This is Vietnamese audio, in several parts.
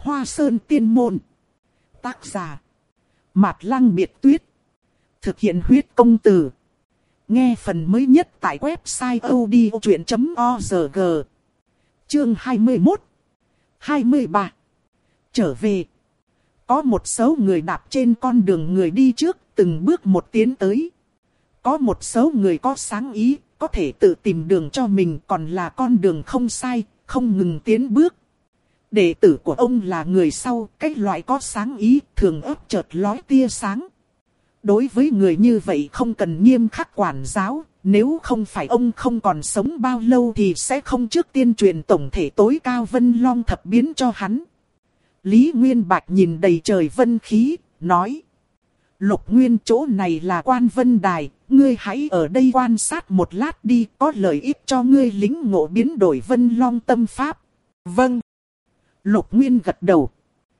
Hoa Sơn Tiên Môn. Tác giả: Mạt Lăng Biệt Tuyết. Thực hiện huyết công từ. Nghe phần mới nhất tại website odchuyện.org. Chương 21, 23. Trở về. Có một số người đạp trên con đường người đi trước, từng bước một tiến tới. Có một số người có sáng ý, có thể tự tìm đường cho mình, còn là con đường không sai, không ngừng tiến bước. Đệ tử của ông là người sau, cái loại có sáng ý, thường ấp chợt lóe tia sáng. Đối với người như vậy không cần nghiêm khắc quản giáo, nếu không phải ông không còn sống bao lâu thì sẽ không trước tiên truyền tổng thể tối cao Vân Long thập biến cho hắn. Lý Nguyên Bạch nhìn đầy trời vân khí, nói: Lục Nguyên, chỗ này là Quan Vân Đài, ngươi hãy ở đây quan sát một lát đi, có lợi ích cho ngươi lĩnh ngộ biến đổi Vân Long tâm pháp. Vâng. Lục Nguyên gật đầu.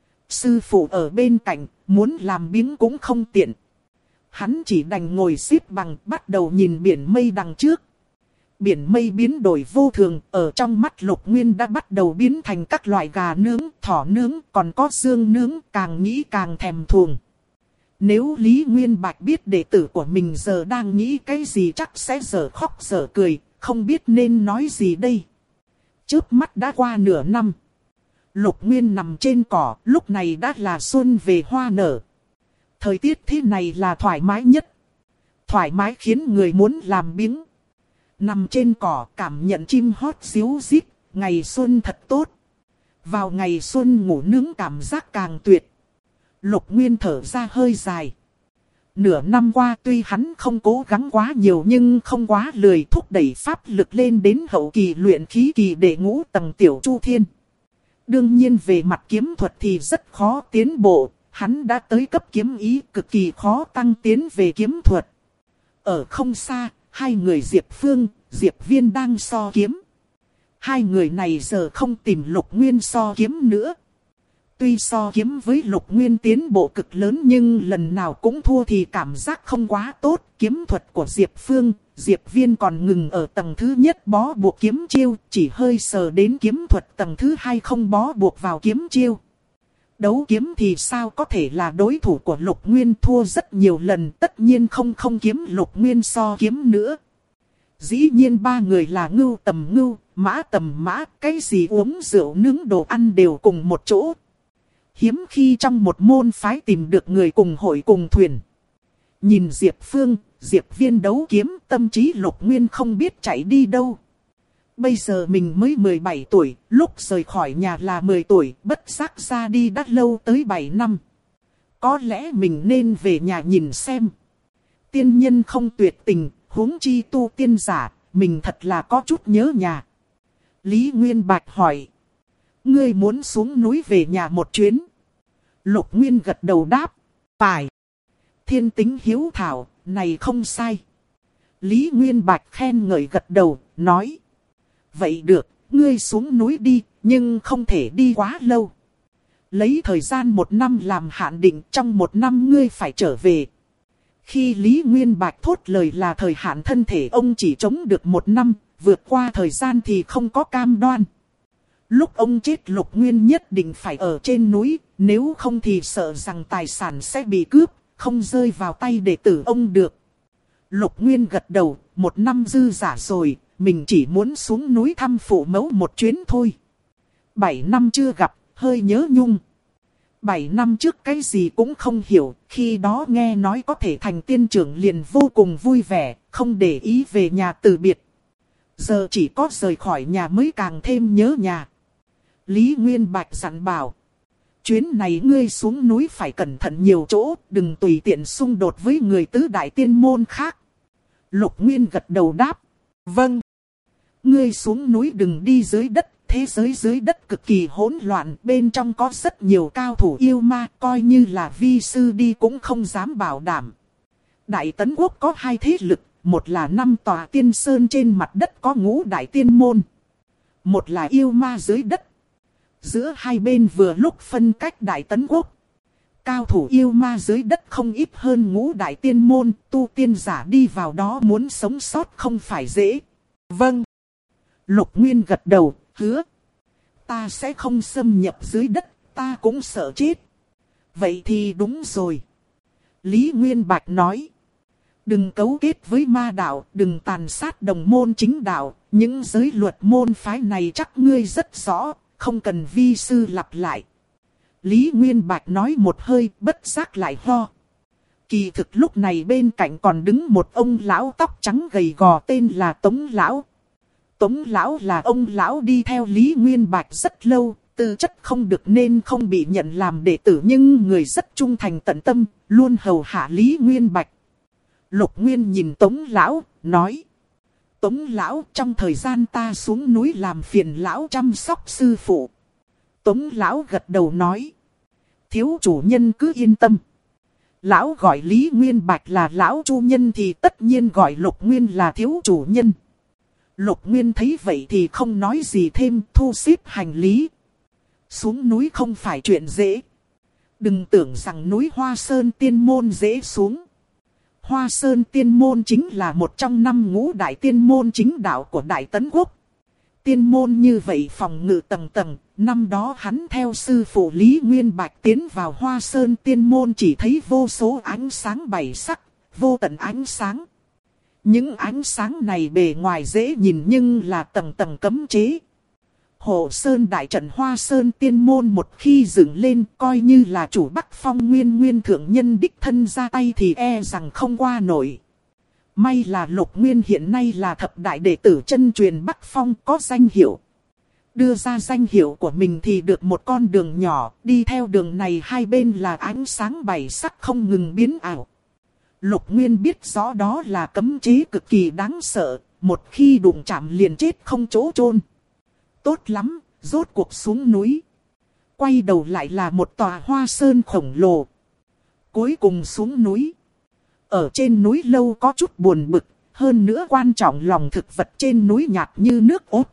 Sư phụ ở bên cạnh, muốn làm biếng cũng không tiện. Hắn chỉ đành ngồi xếp bằng, bắt đầu nhìn biển mây đằng trước. Biển mây biến đổi vô thường, ở trong mắt Lục Nguyên đã bắt đầu biến thành các loại gà nướng, thỏ nướng, còn có xương nướng, càng nghĩ càng thèm thuồng. Nếu Lý Nguyên Bạch biết đệ tử của mình giờ đang nghĩ cái gì chắc sẽ dở khóc dở cười, không biết nên nói gì đây. Chớp mắt đã qua nửa năm. Lục Nguyên nằm trên cỏ, lúc này đã là xuân về hoa nở. Thời tiết thế này là thoải mái nhất. Thoải mái khiến người muốn làm biếng. Nằm trên cỏ cảm nhận chim hót ríu rít, ngày xuân thật tốt. Vào ngày xuân ngủ nướng cảm giác càng tuyệt. Lục Nguyên thở ra hơi dài. Nửa năm qua tuy hắn không cố gắng quá nhiều nhưng không quá lười, thúc đẩy pháp lực lên đến hậu kỳ luyện khí kỳ để ngũ tầng tiểu chu thiên. Đương nhiên về mặt kiếm thuật thì rất khó tiến bộ, hắn đã tới cấp kiếm ý, cực kỳ khó tăng tiến về kiếm thuật. Ở không xa, hai người Diệp Phương, Diệp Viên đang so kiếm. Hai người này giờ không tìm Lục Nguyên so kiếm nữa. Tuy so kiếm với Lục Nguyên tiến bộ cực lớn nhưng lần nào cũng thua thì cảm giác không quá tốt. Kiếm thuật của Diệp Phương, Diệp Viên còn ngừng ở tầng thứ nhất bó buộc kiếm chiêu, chỉ hơi sờ đến kiếm thuật tầng thứ hai không bó buộc vào kiếm chiêu. Đấu kiếm thì sao có thể là đối thủ của Lục Nguyên, thua rất nhiều lần, tất nhiên không kiếm Lục Nguyên so kiếm nữa. Dĩ nhiên ba người là ngưu tầm ngưu, mã tầm mã, cái gì uống rượu nướng đồ ăn đều cùng một chỗ. Hiếm khi trong một môn phái tìm được người cùng hội cùng thuyền. Nhìn Diệp Phương, Diệp Viên đấu kiếm, tâm trí Lục Nguyên không biết chạy đi đâu. Bây giờ mình mới 17 tuổi, lúc rời khỏi nhà là 10 tuổi, bất giác ra đi đã lâu tới 7 năm. Có lẽ mình nên về nhà nhìn xem. Tiên nhân không tuyệt tình, huống chi tu tiên giả, mình thật là có chút nhớ nhà. Lý Nguyên Bạch hỏi: Ngươi muốn xuống núi về nhà một chuyến? Lục Nguyên gật đầu đáp: Phải. Thiên tính hiếu thảo, này không sai. Lý Nguyên Bạch khen ngợi gật đầu, nói: Vậy được, ngươi xuống núi đi, nhưng không thể đi quá lâu. Lấy thời gian 1 năm làm hạn định, trong 1 năm ngươi phải trở về. Khi Lý Nguyên Bạch thốt lời là thời hạn thân thể ông chỉ chống được 1 năm, vượt qua thời gian thì không có cam đoan. Lúc ông chết Lục Nguyên nhất định phải ở trên núi, nếu không thì sợ rằng tài sản sẽ bị cướp, không rơi vào tay đệ tử ông được. Lục Nguyên gật đầu, 1 năm dư giả rồi, mình chỉ muốn xuống núi thăm phụ mẫu một chuyến thôi. 7 năm chưa gặp, hơi nhớ nhung. 7 năm trước cái gì cũng không hiểu, khi đó nghe nói có thể thành tiên trưởng liền vô cùng vui vẻ, không để ý về nhà từ biệt. Giờ chỉ có rời khỏi nhà mới càng thêm nhớ nhà. Lý Nguyên Bạch dặn bảo: Chuyến này ngươi xuống núi phải cẩn thận nhiều chỗ, đừng tùy tiện xung đột với người tứ đại tiên môn khác. Lục Nguyên gật đầu đáp: Vâng. Ngươi xuống núi đừng đi dưới đất, thế giới dưới đất cực kỳ hỗn loạn, bên trong có rất nhiều cao thủ yêu ma, coi như là vi sư đi cũng không dám bảo đảm. Đại Tấn Quốc có 2 thế lực, một là 5 tòa tiên sơn trên mặt đất có ngũ đại tiên môn. Một là yêu ma dưới đất. Giữa hai bên vừa lúc phân cách Đại Tấn Quốc. Cao thủ yêu ma dưới đất không ít hơn ngũ đại tiên môn, tu tiên giả đi vào đó muốn sống sót không phải dễ. Vâng. Lục Nguyên gật đầu, hứa. Ta sẽ không xâm nhập dưới đất, Ta cũng sợ chết. Vậy thì đúng rồi. Lý Nguyên Bạch nói. Đừng cấu kết với ma đạo, đừng tàn sát đồng môn chính đạo. Những giới luật môn phái này chắc ngươi rất rõ, không cần vi sư lặp lại. Lý Nguyên Bạch nói một hơi, bất giác lại ho. Kỳ thực lúc này bên cạnh còn đứng một ông lão tóc trắng gầy gò tên là Tống Lão. Tống Lão là ông lão đi theo Lý Nguyên Bạch rất lâu, tư chất không được nên không bị nhận làm đệ tử nhưng người rất trung thành tận tâm, luôn hầu hạ Lý Nguyên Bạch. Lục Nguyên nhìn Tống Lão, nói. Tống Lão, trong thời gian ta xuống núi làm phiền Lão chăm sóc sư phụ. Tống Lão gật đầu nói. Thiếu chủ nhân cứ yên tâm. Lão gọi Lý Nguyên Bạch là Lão Chu Nhân thì tất nhiên gọi Lục Nguyên là thiếu chủ nhân. Lục Nguyên thấy vậy thì không nói gì thêm, thu xếp hành lý. Xuống núi không phải chuyện dễ. Đừng tưởng rằng núi Hoa Sơn Tiên Môn dễ xuống. Hoa Sơn Tiên Môn chính là một trong 5 ngũ đại tiên môn chính đạo của Đại Tấn Quốc. Tiên môn như vậy phòng ngự tầng tầng, năm đó hắn theo sư phụ Lý Nguyên Bạch tiến vào Hoa Sơn Tiên Môn chỉ thấy vô số ánh sáng bảy sắc, vô tận ánh sáng. Những ánh sáng này bề ngoài dễ nhìn nhưng là tầng tầng cấm chế. Hộ Sơn Đại trận Hoa Sơn Tiên Môn một khi dựng lên coi như là chủ Bắc Phong Nguyên thượng nhân đích thân ra tay thì e rằng không qua nổi. May là Lục Nguyên hiện nay là thập đại đệ tử chân truyền Bắc Phong có danh hiệu. Đưa ra danh hiệu của mình thì được một con đường nhỏ, đi theo đường này hai bên là ánh sáng bảy sắc không ngừng biến ảo. Lục Nguyên biết rõ đó là cấm chế cực kỳ đáng sợ, một khi đụng chạm liền chết không chỗ chôn. Tốt lắm, rốt cuộc xuống núi. Quay đầu lại là một tòa hoa sơn khổng lồ. Cuối cùng xuống núi. Ở trên núi lâu có chút buồn bực, hơn nữa quan trọng lòng thực vật trên núi nhạt như nước ốt.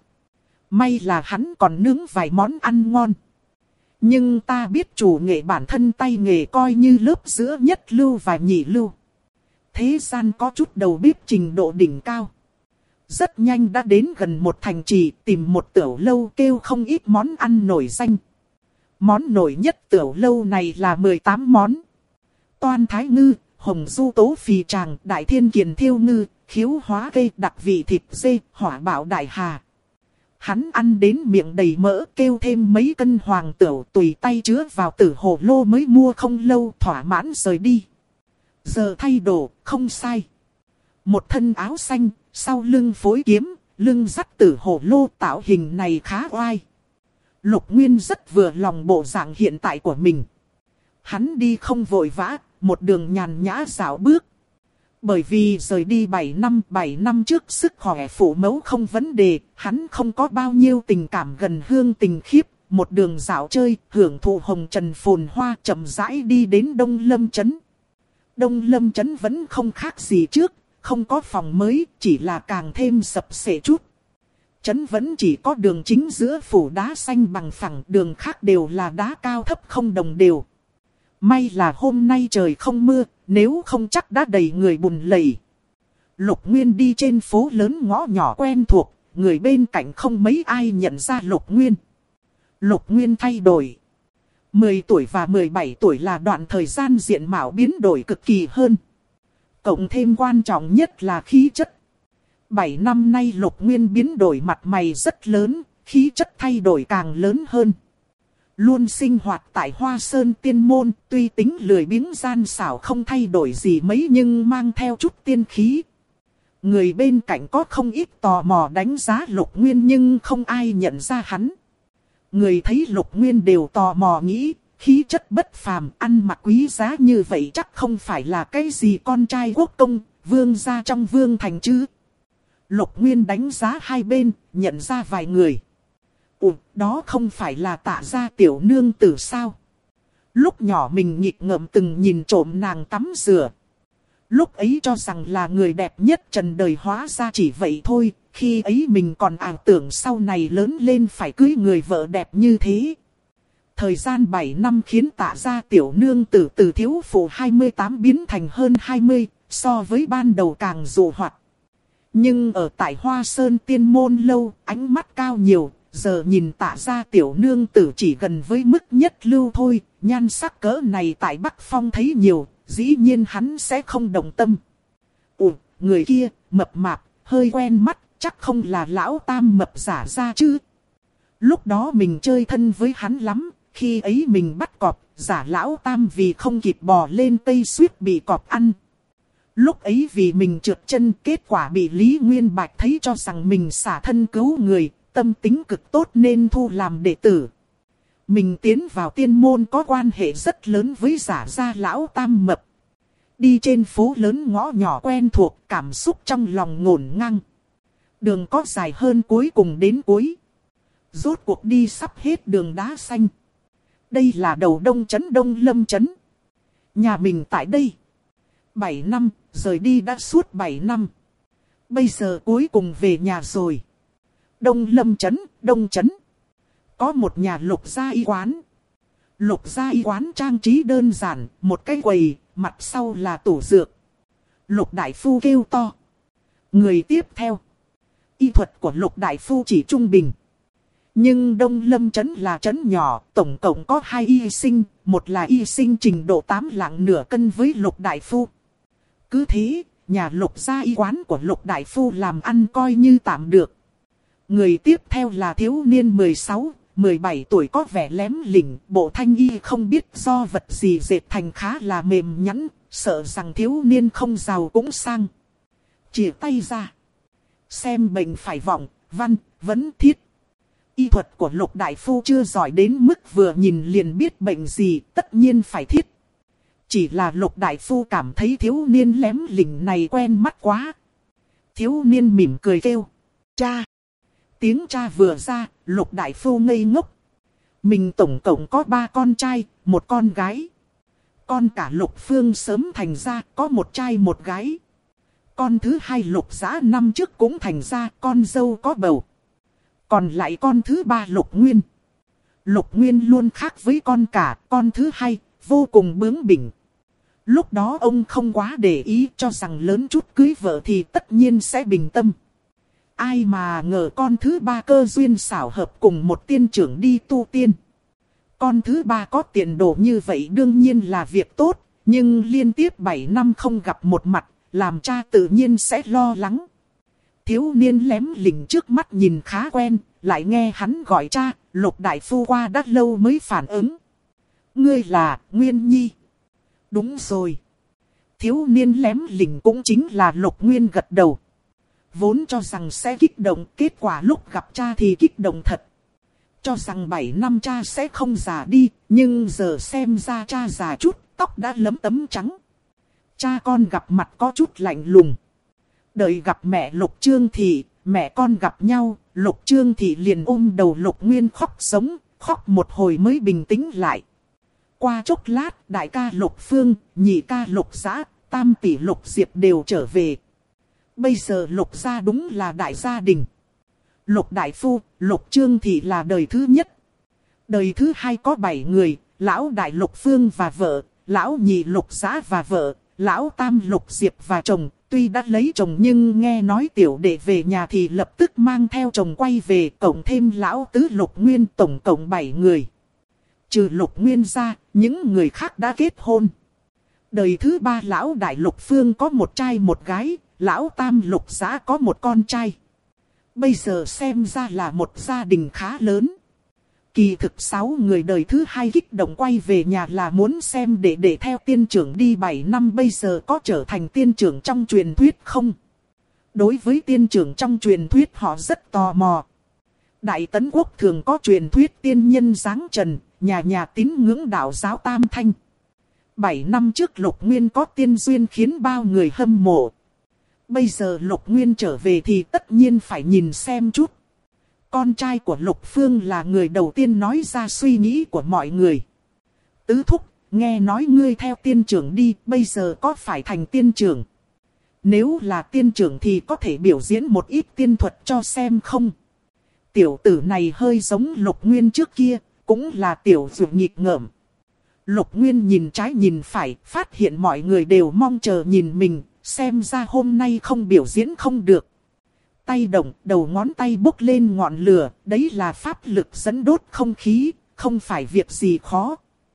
May là hắn còn nướng vài món ăn ngon. Nhưng ta biết chủ nghệ bản thân tay nghề coi như lớp giữa nhất lưu và nhị lưu. Thế gian có chút đầu bếp trình độ đỉnh cao. Rất nhanh đã đến gần một thành trì tìm một tiểu lâu kêu không ít món ăn nổi danh. Món nổi nhất tiểu lâu này là 18 món. Toan thái ngư, hồng du tố phì tràng, đại thiên kiền thiêu ngư, khiếu hóa cây đặc vị thịt dê, hỏa bảo đại hà. Hắn ăn đến miệng đầy mỡ kêu thêm mấy cân hoàng tửu tùy tay chứa vào tử hồ lô mới mua không lâu thỏa mãn rời đi. Giờ thay đồ, không sai. Một thân áo xanh, sau lưng phối kiếm, lưng dắt tử hồ lô tạo hình này khá oai. Lục Nguyên rất vừa lòng bộ dạng hiện tại của mình. Hắn đi không vội vã, một đường nhàn nhã dạo bước. Bởi vì rời đi 7 năm trước sức khỏe phụ mẫu không vấn đề, hắn không có bao nhiêu tình cảm gần hương tình khiếp. Một đường dạo chơi, hưởng thụ hồng trần phồn hoa chậm rãi đi đến Đông Lâm Trấn. Đông Lâm Trấn vẫn không khác gì trước, không có phòng mới, chỉ là càng thêm sập sệ chút. Trấn vẫn chỉ có đường chính giữa phủ đá xanh bằng phẳng, đường khác đều là đá cao thấp không đồng đều. May là hôm nay trời không mưa, nếu không chắc đã đầy người bùn lầy. Lục Nguyên đi trên phố lớn ngõ nhỏ quen thuộc, người bên cạnh không mấy ai nhận ra Lục Nguyên. Lục Nguyên thay đổi. 10 tuổi và 17 tuổi là đoạn thời gian diện mạo biến đổi cực kỳ hơn. Cộng thêm quan trọng nhất là khí chất. 7 năm nay Lục Nguyên biến đổi mặt mày rất lớn, khí chất thay đổi càng lớn hơn. Luôn sinh hoạt tại Hoa Sơn Tiên Môn, tuy tính lười biếng gian xảo không thay đổi gì mấy nhưng mang theo chút tiên khí. Người bên cạnh có không ít tò mò đánh giá Lục Nguyên nhưng không ai nhận ra hắn. Người thấy Lục Nguyên đều tò mò nghĩ, khí chất bất phàm, ăn mặc quý giá như vậy chắc không phải là cái gì con trai quốc công, vương gia trong vương thành chứ. Lục Nguyên đánh giá hai bên, nhận ra vài người. Ủa, đó không phải là Tạ gia tiểu nương tử sao? Lúc nhỏ mình nghịch ngợm từng nhìn trộm nàng tắm rửa. Lúc ấy cho rằng là người đẹp nhất trần đời, hóa ra chỉ vậy thôi. Khi ấy mình còn ảo tưởng sau này lớn lên phải cưới người vợ đẹp như thế. Thời gian 7 năm khiến Tạ gia tiểu nương tử từ thiếu phụ 28 biến thành hơn 20, so với ban đầu càng dụ hoạt. Nhưng ở tại Hoa Sơn Tiên Môn lâu, ánh mắt cao nhiều, giờ nhìn Tạ gia tiểu nương tử chỉ gần với mức nhất lưu thôi, nhan sắc cỡ này tại Bắc Phong thấy nhiều, dĩ nhiên hắn sẽ không đồng tâm. Người kia, mập mạp, hơi quen mắt, chắc không là lão Tam mập giả ra chứ. Lúc đó mình chơi thân với hắn lắm, khi ấy mình bắt cọp, giả lão Tam vì không kịp bò lên cây suýt bị cọp ăn. Lúc ấy vì mình trượt chân, kết quả bị Lý Nguyên Bạch thấy cho rằng mình xả thân cứu người, tâm tính cực tốt nên thu làm đệ tử. Mình tiến vào tiên môn có quan hệ rất lớn với giả gia lão Tam mập. Đi trên phố lớn ngõ nhỏ quen thuộc, cảm xúc trong lòng ngổn ngang. Đường có dài hơn cuối cùng đến cuối. Rốt cuộc đi sắp hết đường đá xanh. Đây là đầu Đông Trấn Đông Lâm Trấn. Nhà mình tại đây. 7 năm, rời đi đã suốt 7 năm. Bây giờ cuối cùng về nhà rồi. Đông Lâm Trấn, Đông Trấn. Có một nhà Lục gia y quán. Lục gia y quán trang trí đơn giản, một cái quầy, mặt sau là tủ dược. Lục đại phu kêu to. Người tiếp theo. Y thuật của Lục đại phu chỉ trung bình. Nhưng Đông Lâm Trấn là trấn nhỏ, tổng cộng có 2 y sinh, một là y sinh trình độ 8 lạng nửa cân với Lục đại phu. Cứ thế, nhà Lục gia y quán của Lục đại phu làm ăn coi như tạm được. Người tiếp theo là thiếu niên 16, 17 tuổi có vẻ lém lỉnh, bộ thanh y không biết do vật gì dệt thành khá là mềm nhẵn, sợ rằng thiếu niên không giàu cũng sang. Chìa tay ra. Xem bệnh phải vọng, văn, vấn, thiết. Y thuật của Lục đại phu chưa giỏi đến mức vừa nhìn liền biết bệnh gì, tất nhiên phải thiết. Chỉ là Lục đại phu cảm thấy thiếu niên lém lỉnh này quen mắt quá. Thiếu niên mỉm cười kêu. Cha. Tiếng cha vừa ra, Lục đại phu ngây ngốc. Mình tổng cộng có 3 con trai, 1 con gái. Con cả Lục Phương sớm thành ra, có 1 trai 1 gái. Con thứ 2 Lục Dã năm trước cũng thành ra, con dâu có bầu. Còn lại con thứ 3 Lục Nguyên. Lục Nguyên luôn khác với con cả, con thứ 2, vô cùng bướng bỉnh. Lúc đó ông không quá để ý, cho rằng lớn chút cưới vợ thì tất nhiên sẽ bình tâm. Ai mà ngờ con thứ 3 cơ duyên xảo hợp cùng một tiên trưởng đi tu tiên. Con thứ 3 có tiền đồ như vậy đương nhiên là việc tốt, nhưng liên tiếp 7 năm không gặp một mặt, làm cha tự nhiên sẽ lo lắng. Thiếu niên lém lỉnh trước mắt nhìn khá quen, lại nghe hắn gọi cha, Lục đại phu qua đã lâu mới phản ứng. Ngươi là Nguyên Nhi. Đúng rồi. Thiếu niên lém lỉnh cũng chính là Lục Nguyên gật đầu. Vốn cho rằng sẽ kích động, kết quả lúc gặp cha thì kích động thật. Cho rằng 7 năm cha sẽ không già đi, nhưng giờ xem ra cha già chút, tóc đã lấm tấm trắng. Cha con gặp mặt có chút lạnh lùng. Đợi gặp mẹ Lục Trương Thị, mẹ con gặp nhau, Lục Trương Thị liền ôm đầu Lục Nguyên khóc sống, khóc một hồi mới bình tĩnh lại. Qua chốc lát, đại ca Lục Phương, nhị ca Lục Dã, tam tỷ Lục Diệp đều trở về. Bây giờ Lục gia đúng là đại gia đình. Lục đại phu, Lục Trương Thị là đời thứ nhất. Đời thứ 2 có 7 người, lão đại Lục Phương và vợ, lão nhị Lục Dã và vợ, lão tam Lục Diệp và chồng. Tuy đã lấy chồng nhưng nghe nói tiểu đệ về nhà thì lập tức mang theo chồng quay về, cộng thêm lão tứ Lục Nguyên, tổng cộng 7 người. Trừ Lục Nguyên ra, những người khác đã kết hôn. Đời thứ 3 lão đại Lục Phương có 1 trai 1 gái, lão tam Lục Dã có 1 con trai. Bây giờ xem ra là một gia đình khá lớn. Kỳ thực 6 người đời thứ 2 kích động quay về nhà là muốn xem để theo tiên trưởng đi 7 năm bây giờ có trở thành tiên trưởng trong truyền thuyết không. Đối với tiên trưởng trong truyền thuyết họ rất tò mò. Đại Tấn Quốc thường có truyền thuyết tiên nhân giáng trần, nhà nhà tín ngưỡng đạo giáo Tam Thanh. 7 năm trước Lục Nguyên có tiên duyên khiến bao người hâm mộ. Bây giờ Lục Nguyên trở về thì tất nhiên phải nhìn xem chút. Con trai của Lục Phương là người đầu tiên nói ra suy nghĩ của mọi người. Tứ thúc, nghe nói ngươi theo tiên trưởng đi, bây giờ có phải thành tiên trưởng? Nếu là tiên trưởng thì có thể biểu diễn một ít tiên thuật cho xem không? Tiểu tử này hơi giống Lục Nguyên trước kia, cũng là tiểu dược nghịch ngợm. Lục Nguyên nhìn trái nhìn phải, phát hiện mọi người đều mong chờ nhìn mình, xem ra hôm nay không biểu diễn không được. tay động, đầu ngón tay bốc lên ngọn lửa, đấy là pháp lực dẫn đốt không khí, không phải việc gì khó.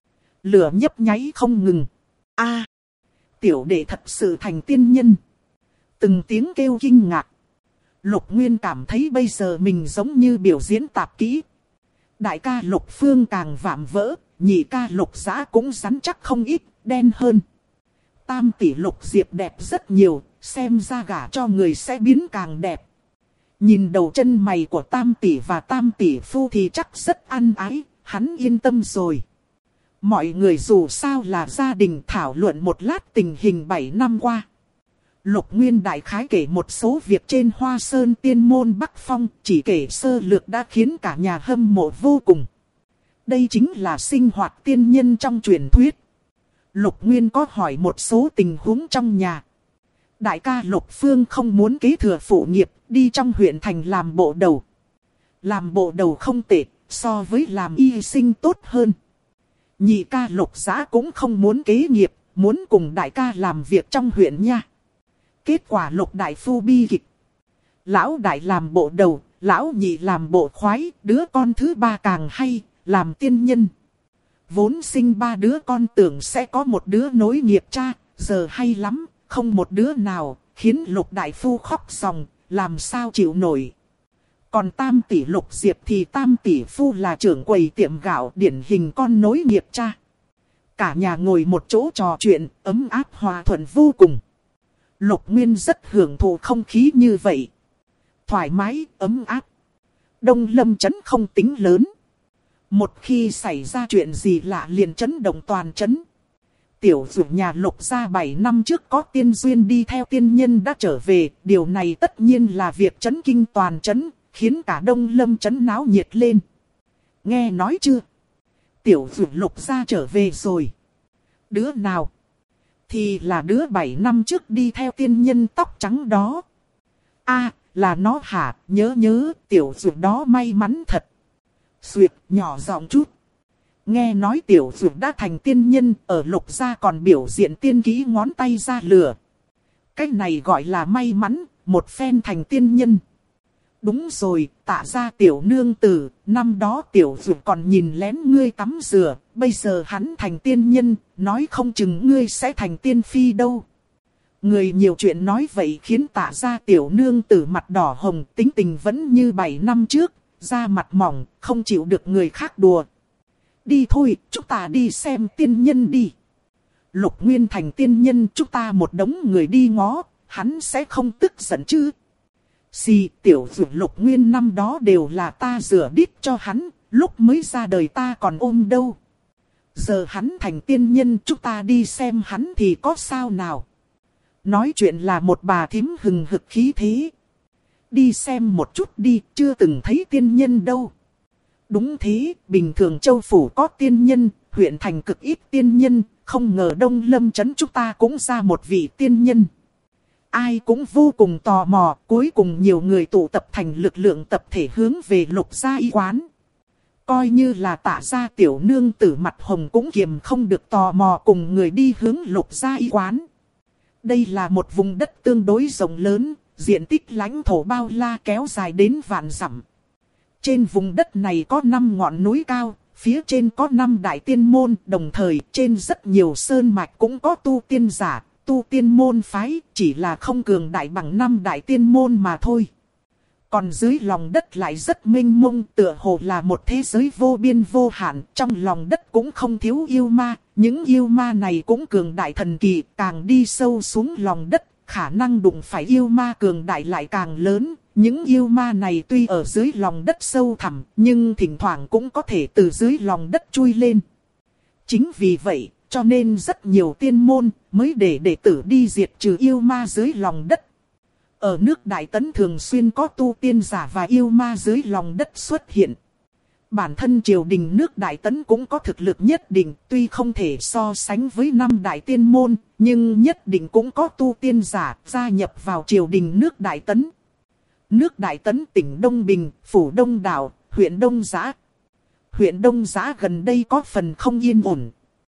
Lửa nhấp nháy không ngừng. A, tiểu đệ thật sự thành tiên nhân. Từng tiếng kêu kinh ngạc. Lục Nguyên cảm thấy bây giờ mình giống như biểu diễn tạp kỹ. Đại ca Lục Phương càng vạm vỡ, nhị ca Lục Giã cũng rắn chắc không ít, đen hơn. Tam tỷ Lục Diệp đẹp rất nhiều, xem ra gả cho người sẽ biến càng đẹp. Nhìn đầu chân mày của tam tỷ và tam tỷ phu thì chắc rất ăn ái, hắn yên tâm rồi. Mọi người dù sao là gia đình thảo luận một lát tình hình 7 năm qua. Lục Nguyên đại khái kể một số việc trên Hoa Sơn Tiên Môn Bắc Phong, chỉ kể sơ lược đã khiến cả nhà hâm mộ vô cùng. Đây chính là sinh hoạt tiên nhân trong truyền thuyết. Lục Nguyên có hỏi một số tình huống trong nhà. Đại ca Lục Phương không muốn kế thừa phụ nghiệp, đi trong huyện thành làm bộ đầu. Làm bộ đầu không tệ, so với làm y sinh tốt hơn. Nhị ca Lục Giã cũng không muốn kế nghiệp, muốn cùng đại ca làm việc trong huyện nha. Kết quả Lục đại phu bi kịch. Lão đại làm bộ đầu, lão nhị làm bộ khoái, đứa con thứ ba càng hay, làm tiên nhân. Vốn sinh 3 đứa con tưởng sẽ có một đứa nối nghiệp cha, giờ hay lắm, không một đứa nào, khiến Lục đại phu khóc ròng, làm sao chịu nổi. Còn tam tỷ Lục Diệp thì tam tỷ phu là trưởng quầy tiệm gạo, điển hình con nối nghiệp cha. Cả nhà ngồi một chỗ trò chuyện, ấm áp hòa thuận vô cùng. Lục Nguyên rất hưởng thụ không khí như vậy. Thoải mái, ấm áp. Đông Lâm trấn không tính lớn. Một khi xảy ra chuyện gì lạ liền chấn động toàn trấn. Tiểu dụ nhà Lục gia 7 năm trước có tiên duyên đi theo tiên nhân đã trở về. Điều này tất nhiên là việc chấn kinh toàn trấn, khiến cả Đông Lâm trấn náo nhiệt lên. Nghe nói chưa? Tiểu dụ Lục gia trở về rồi. Đứa nào? Thì là đứa 7 năm trước đi theo tiên nhân tóc trắng đó. A, là nó hả? Nhớ, tiểu dụ đó may mắn thật. Duyệt nhỏ giọng chút. Nghe nói tiểu dụ đã thành tiên nhân, ở Lục gia còn biểu diễn tiên kỹ ngón tay ra lửa. Cái này gọi là may mắn, một phen thành tiên nhân. Đúng rồi, Tạ gia tiểu nương tử, năm đó tiểu dụ còn nhìn lén ngươi tắm rửa, bây giờ hắn thành tiên nhân, nói không chừng ngươi sẽ thành tiên phi đâu. Người nhiều chuyện nói vậy khiến Tạ gia tiểu nương tử mặt đỏ hồng, tính tình vẫn như 7 năm trước, da mặt mỏng, không chịu được người khác đùa. Đi thôi, chúng ta đi xem tiên nhân đi. Lục Nguyên thành tiên nhân, chúng ta một đống người đi ngó, hắn sẽ không tức giận chứ. Xì, tiểu dụ Lục Nguyên năm đó đều là ta rửa đít cho hắn, lúc mới ra đời ta còn ôm đâu. Giờ hắn thành tiên nhân, chúng ta đi xem hắn thì có sao nào. Nói chuyện là một bà thím hừng hực khí thế. Đi xem một chút đi, chưa từng thấy tiên nhân đâu. Đúng thế, bình thường châu phủ có tiên nhân, huyện thành cực ít tiên nhân, không ngờ Đông Lâm trấn chúng ta cũng ra một vị tiên nhân. Ai cũng vô cùng tò mò, cuối cùng nhiều người tụ tập thành lực lượng tập thể hướng về Lục gia y quán. Coi như là Tạ gia tiểu nương tử mặt hồng cũng kiềm không được tò mò cùng người đi hướng Lục gia y quán. Đây là một vùng đất tương đối rộng lớn, diện tích lãnh thổ bao la kéo dài đến vạn dặm. Trên vùng đất này có 5 ngọn núi cao, phía trên có 5 đại tiên môn, đồng thời trên rất nhiều sơn mạch cũng có tu tiên giả, tu tiên môn phái, chỉ là không cường đại bằng 5 đại tiên môn mà thôi. Còn dưới lòng đất lại rất mênh mông, tựa hồ là một thế giới vô biên vô hạn, trong lòng đất cũng không thiếu yêu ma, những yêu ma này cũng cường đại thần kỳ, càng đi sâu xuống lòng đất, khả năng đụng phải yêu ma cường đại lại càng lớn. Những yêu ma này tuy ở dưới lòng đất sâu thẳm, nhưng thỉnh thoảng cũng có thể từ dưới lòng đất chui lên. Chính vì vậy, cho nên rất nhiều tiên môn mới để đệ tử đi diệt trừ yêu ma dưới lòng đất. Ở nước Đại Tấn thường xuyên có tu tiên giả và yêu ma dưới lòng đất xuất hiện. Bản thân triều đình nước Đại Tấn cũng có thực lực nhất định, tuy không thể so sánh với 5 đại tiên môn, nhưng nhất định cũng có tu tiên giả gia nhập vào triều đình nước Đại Tấn. Nước Đại Tấn tỉnh Đông Bình, phủ Đông Đảo, huyện Đông Giã. Huyện Đông Giã gần đây có phần không yên ổn.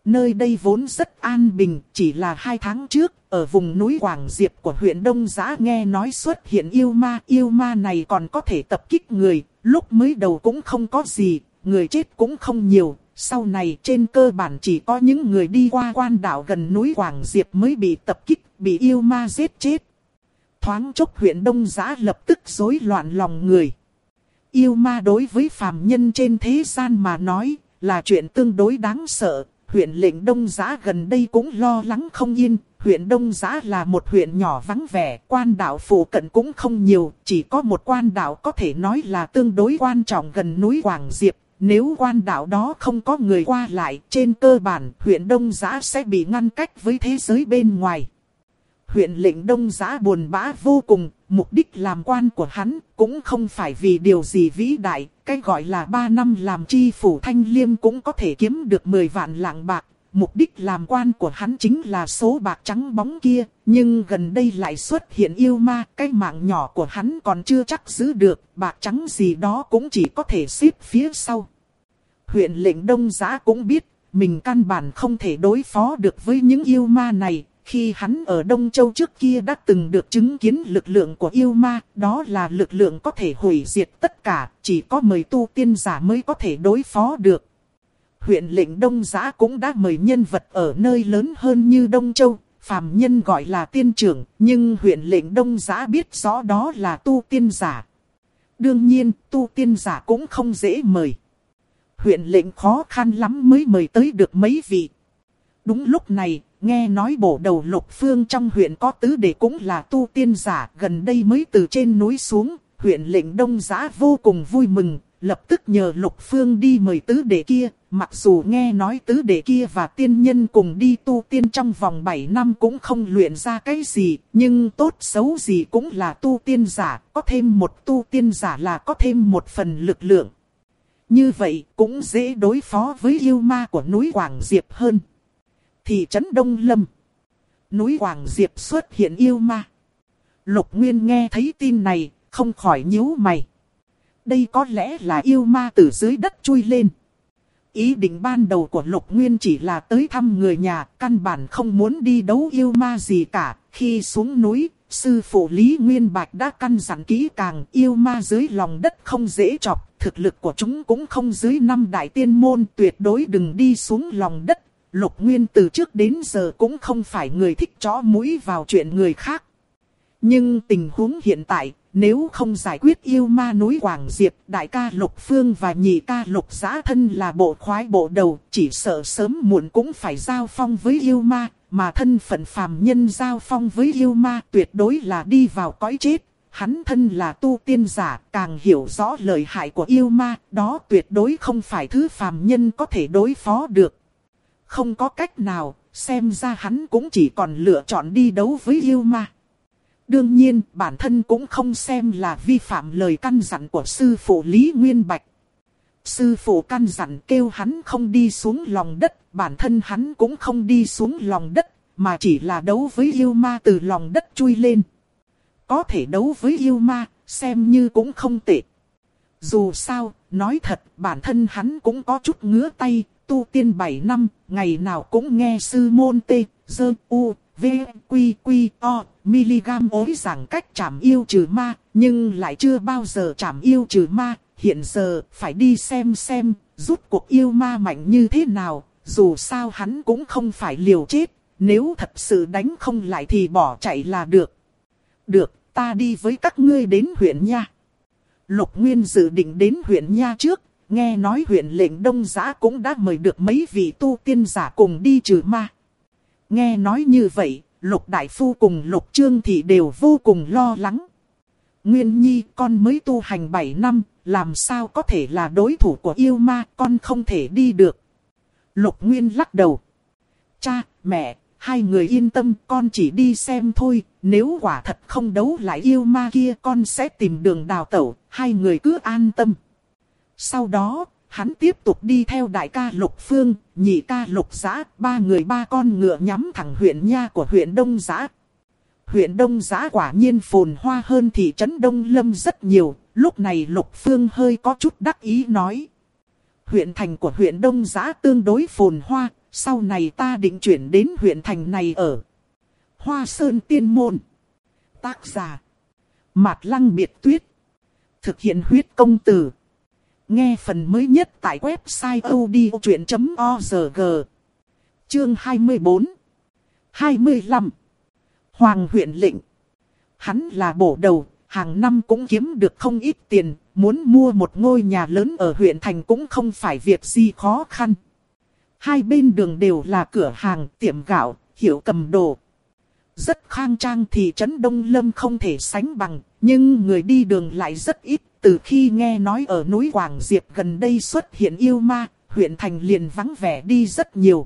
Nơi đây vốn rất an bình, chỉ là 2 tháng trước, ở vùng núi Quảng Diệp của huyện Đông Giã nghe nói xuất hiện yêu ma này còn có thể tập kích người, lúc mới đầu cũng không có gì, người chết cũng không nhiều, sau này trên cơ bản chỉ có những người đi qua quan đảo gần núi Quảng Diệp mới bị tập kích, bị yêu ma giết chết. Thoáng chốc huyện Đông Giã lập tức rối loạn lòng người. Yêu ma đối với phàm nhân trên thế gian mà nói, là chuyện tương đối đáng sợ. Huyện lệnh Đông Giã gần đây cũng lo lắng không yên. Huyện Đông Giã là một huyện nhỏ vắng vẻ, quan đảo phụ cận cũng không nhiều, chỉ có một quan đảo có thể nói là tương đối quan trọng gần núi Quảng Diệp. Nếu quan đảo đó không có người qua lại, trên cơ bản huyện Đông Giã sẽ bị ngăn cách với thế giới bên ngoài. Huyện lệnh Đông Giã buồn bã vô cùng, mục đích làm quan của hắn cũng không phải vì điều gì vĩ đại, cái gọi là 3 năm làm tri phủ Thanh Liêm cũng có thể kiếm được 10 vạn lạng bạc. Mục đích làm quan của hắn chính là số bạc trắng bóng kia, nhưng gần đây lại xuất hiện yêu ma, cái mạng nhỏ của hắn còn chưa chắc giữ được, bạc trắng gì đó cũng chỉ có thể xếp phía sau. Huyện lệnh Đông Giã cũng biết, mình căn bản không thể đối phó được với những yêu ma này. Khi hắn ở Đông Châu trước kia đã từng được chứng kiến lực lượng của yêu ma, đó là lực lượng có thể hủy diệt tất cả, chỉ có mời tu tiên giả mới có thể đối phó được. Huyện lệnh Đông Giã cũng đã mời nhân vật ở nơi lớn hơn như Đông Châu, phàm nhân gọi là tiên trưởng, nhưng huyện lệnh Đông Giã biết rõ đó là tu tiên giả. Đương nhiên, tu tiên giả cũng không dễ mời. Huyện lệnh khó khăn lắm mới mời tới được mấy vị. Đúng lúc này, nghe nói bổ đầu Lục Phương trong huyện có tứ đệ cũng là tu tiên giả, gần đây mới từ trên núi xuống. Huyện lệnh Đông Giã vô cùng vui mừng, lập tức nhờ Lục Phương đi mời tứ đệ kia. Mặc dù nghe nói tứ đệ kia và tiên nhân cùng đi tu tiên trong vòng 7 năm cũng không luyện ra cái gì, nhưng tốt xấu gì cũng là tu tiên giả, có thêm một tu tiên giả là có thêm một phần lực lượng. Như vậy cũng dễ đối phó với yêu ma của núi Quảng Diệp hơn. Thị trấn Đông Lâm, núi Quảng Diệp xuất hiện yêu ma. Lục Nguyên nghe thấy tin này, không khỏi nhíu mày. Đây có lẽ là yêu ma từ dưới đất chui lên. Ý định ban đầu của Lục Nguyên chỉ là tới thăm người nhà, căn bản không muốn đi đấu yêu ma gì cả. Khi xuống núi, sư phụ Lý Nguyên Bạch đã căn dặn kỹ càng, yêu ma dưới lòng đất không dễ chọc, thực lực của chúng cũng không dưới 5 đại tiên môn, tuyệt đối đừng đi xuống lòng đất. Lục Nguyên từ trước đến giờ cũng không phải người thích chó mũi vào chuyện người khác. Nhưng tình huống hiện tại, nếu không giải quyết yêu ma núi Quảng Diệp, đại ca Lục Phương và nhị ca Lục Giã thân là bộ khoái bộ đầu, chỉ sợ sớm muộn cũng phải giao phong với yêu ma, mà thân phận phàm nhân giao phong với yêu ma tuyệt đối là đi vào cõi chết. Hắn thân là tu tiên giả, càng hiểu rõ lợi hại của yêu ma, đó tuyệt đối không phải thứ phàm nhân có thể đối phó được. Không có cách nào, xem ra hắn cũng chỉ còn lựa chọn đi đấu với yêu ma. Đương nhiên, bản thân cũng không xem là vi phạm lời căn dặn của sư phụ Lý Nguyên Bạch. Sư phụ căn dặn kêu hắn không đi xuống lòng đất, bản thân hắn cũng không đi xuống lòng đất, mà chỉ là đấu với yêu ma từ lòng đất chui lên. Có thể đấu với yêu ma, xem như cũng không tệ. Dù sao, nói thật, bản thân hắn cũng có chút ngứa tay, tu tiên 7 năm, ngày nào cũng nghe sư môn T, Dơ, U, V, Quy, Quy, O, miligam ối giảng cách trảm yêu trừ ma, nhưng lại chưa bao giờ trảm yêu trừ ma. Hiện giờ, phải đi xem, rút cuộc yêu ma mạnh như thế nào, dù sao hắn cũng không phải liều chết, nếu thật sự đánh không lại thì bỏ chạy là được. Được, ta đi với các ngươi đến huyện Nha. Lục Nguyên dự định đến huyện Nha trước, nghe nói huyện lệnh Đông Giã cũng đã mời được mấy vị tu tiên giả cùng đi trừ ma. Nghe nói như vậy, Lục Đại Phu cùng Lục Trương Thị đều vô cùng lo lắng. Nguyên Nhi, con mới tu hành 7 năm, làm sao có thể là đối thủ của yêu ma, con không thể đi được. Lục Nguyên lắc đầu. Cha, mẹ, hai người yên tâm, con chỉ đi xem thôi, nếu quả thật không đấu lại yêu ma kia con sẽ tìm đường đào tẩu, hai người cứ an tâm. Sau đó, hắn tiếp tục đi theo đại ca Lục Phương, nhị ca Lục Giã, 3 người 3 con ngựa nhắm thẳng huyện Nha của huyện Đông Giã. Huyện Đông Giã quả nhiên phồn hoa hơn thị trấn Đông Lâm rất nhiều, lúc này Lục Phương hơi có chút đắc ý nói. Huyện thành của huyện Đông Giã tương đối phồn hoa, sau này ta định chuyển đến huyện thành này ở. Hoa Sơn Tiên Môn. Tác giả Mạt Lăng Biệt Tuyết. Thực hiện huyết công từ. Nghe phần mới nhất tại website odchuyện.org. Chương 24 25. Hoàng huyện lệnh. Hắn là bổ đầu, hàng năm cũng kiếm được không ít tiền, muốn mua một ngôi nhà lớn ở huyện thành cũng không phải việc gì khó khăn. Hai bên đường đều là cửa hàng, tiệm gạo, hiệu cầm đồ. Rất khang trang, thị trấn Đông Lâm không thể sánh bằng, nhưng người đi đường lại rất ít. Từ khi nghe nói ở núi Quảng Diệp gần đây xuất hiện yêu ma, huyện thành liền vắng vẻ đi rất nhiều.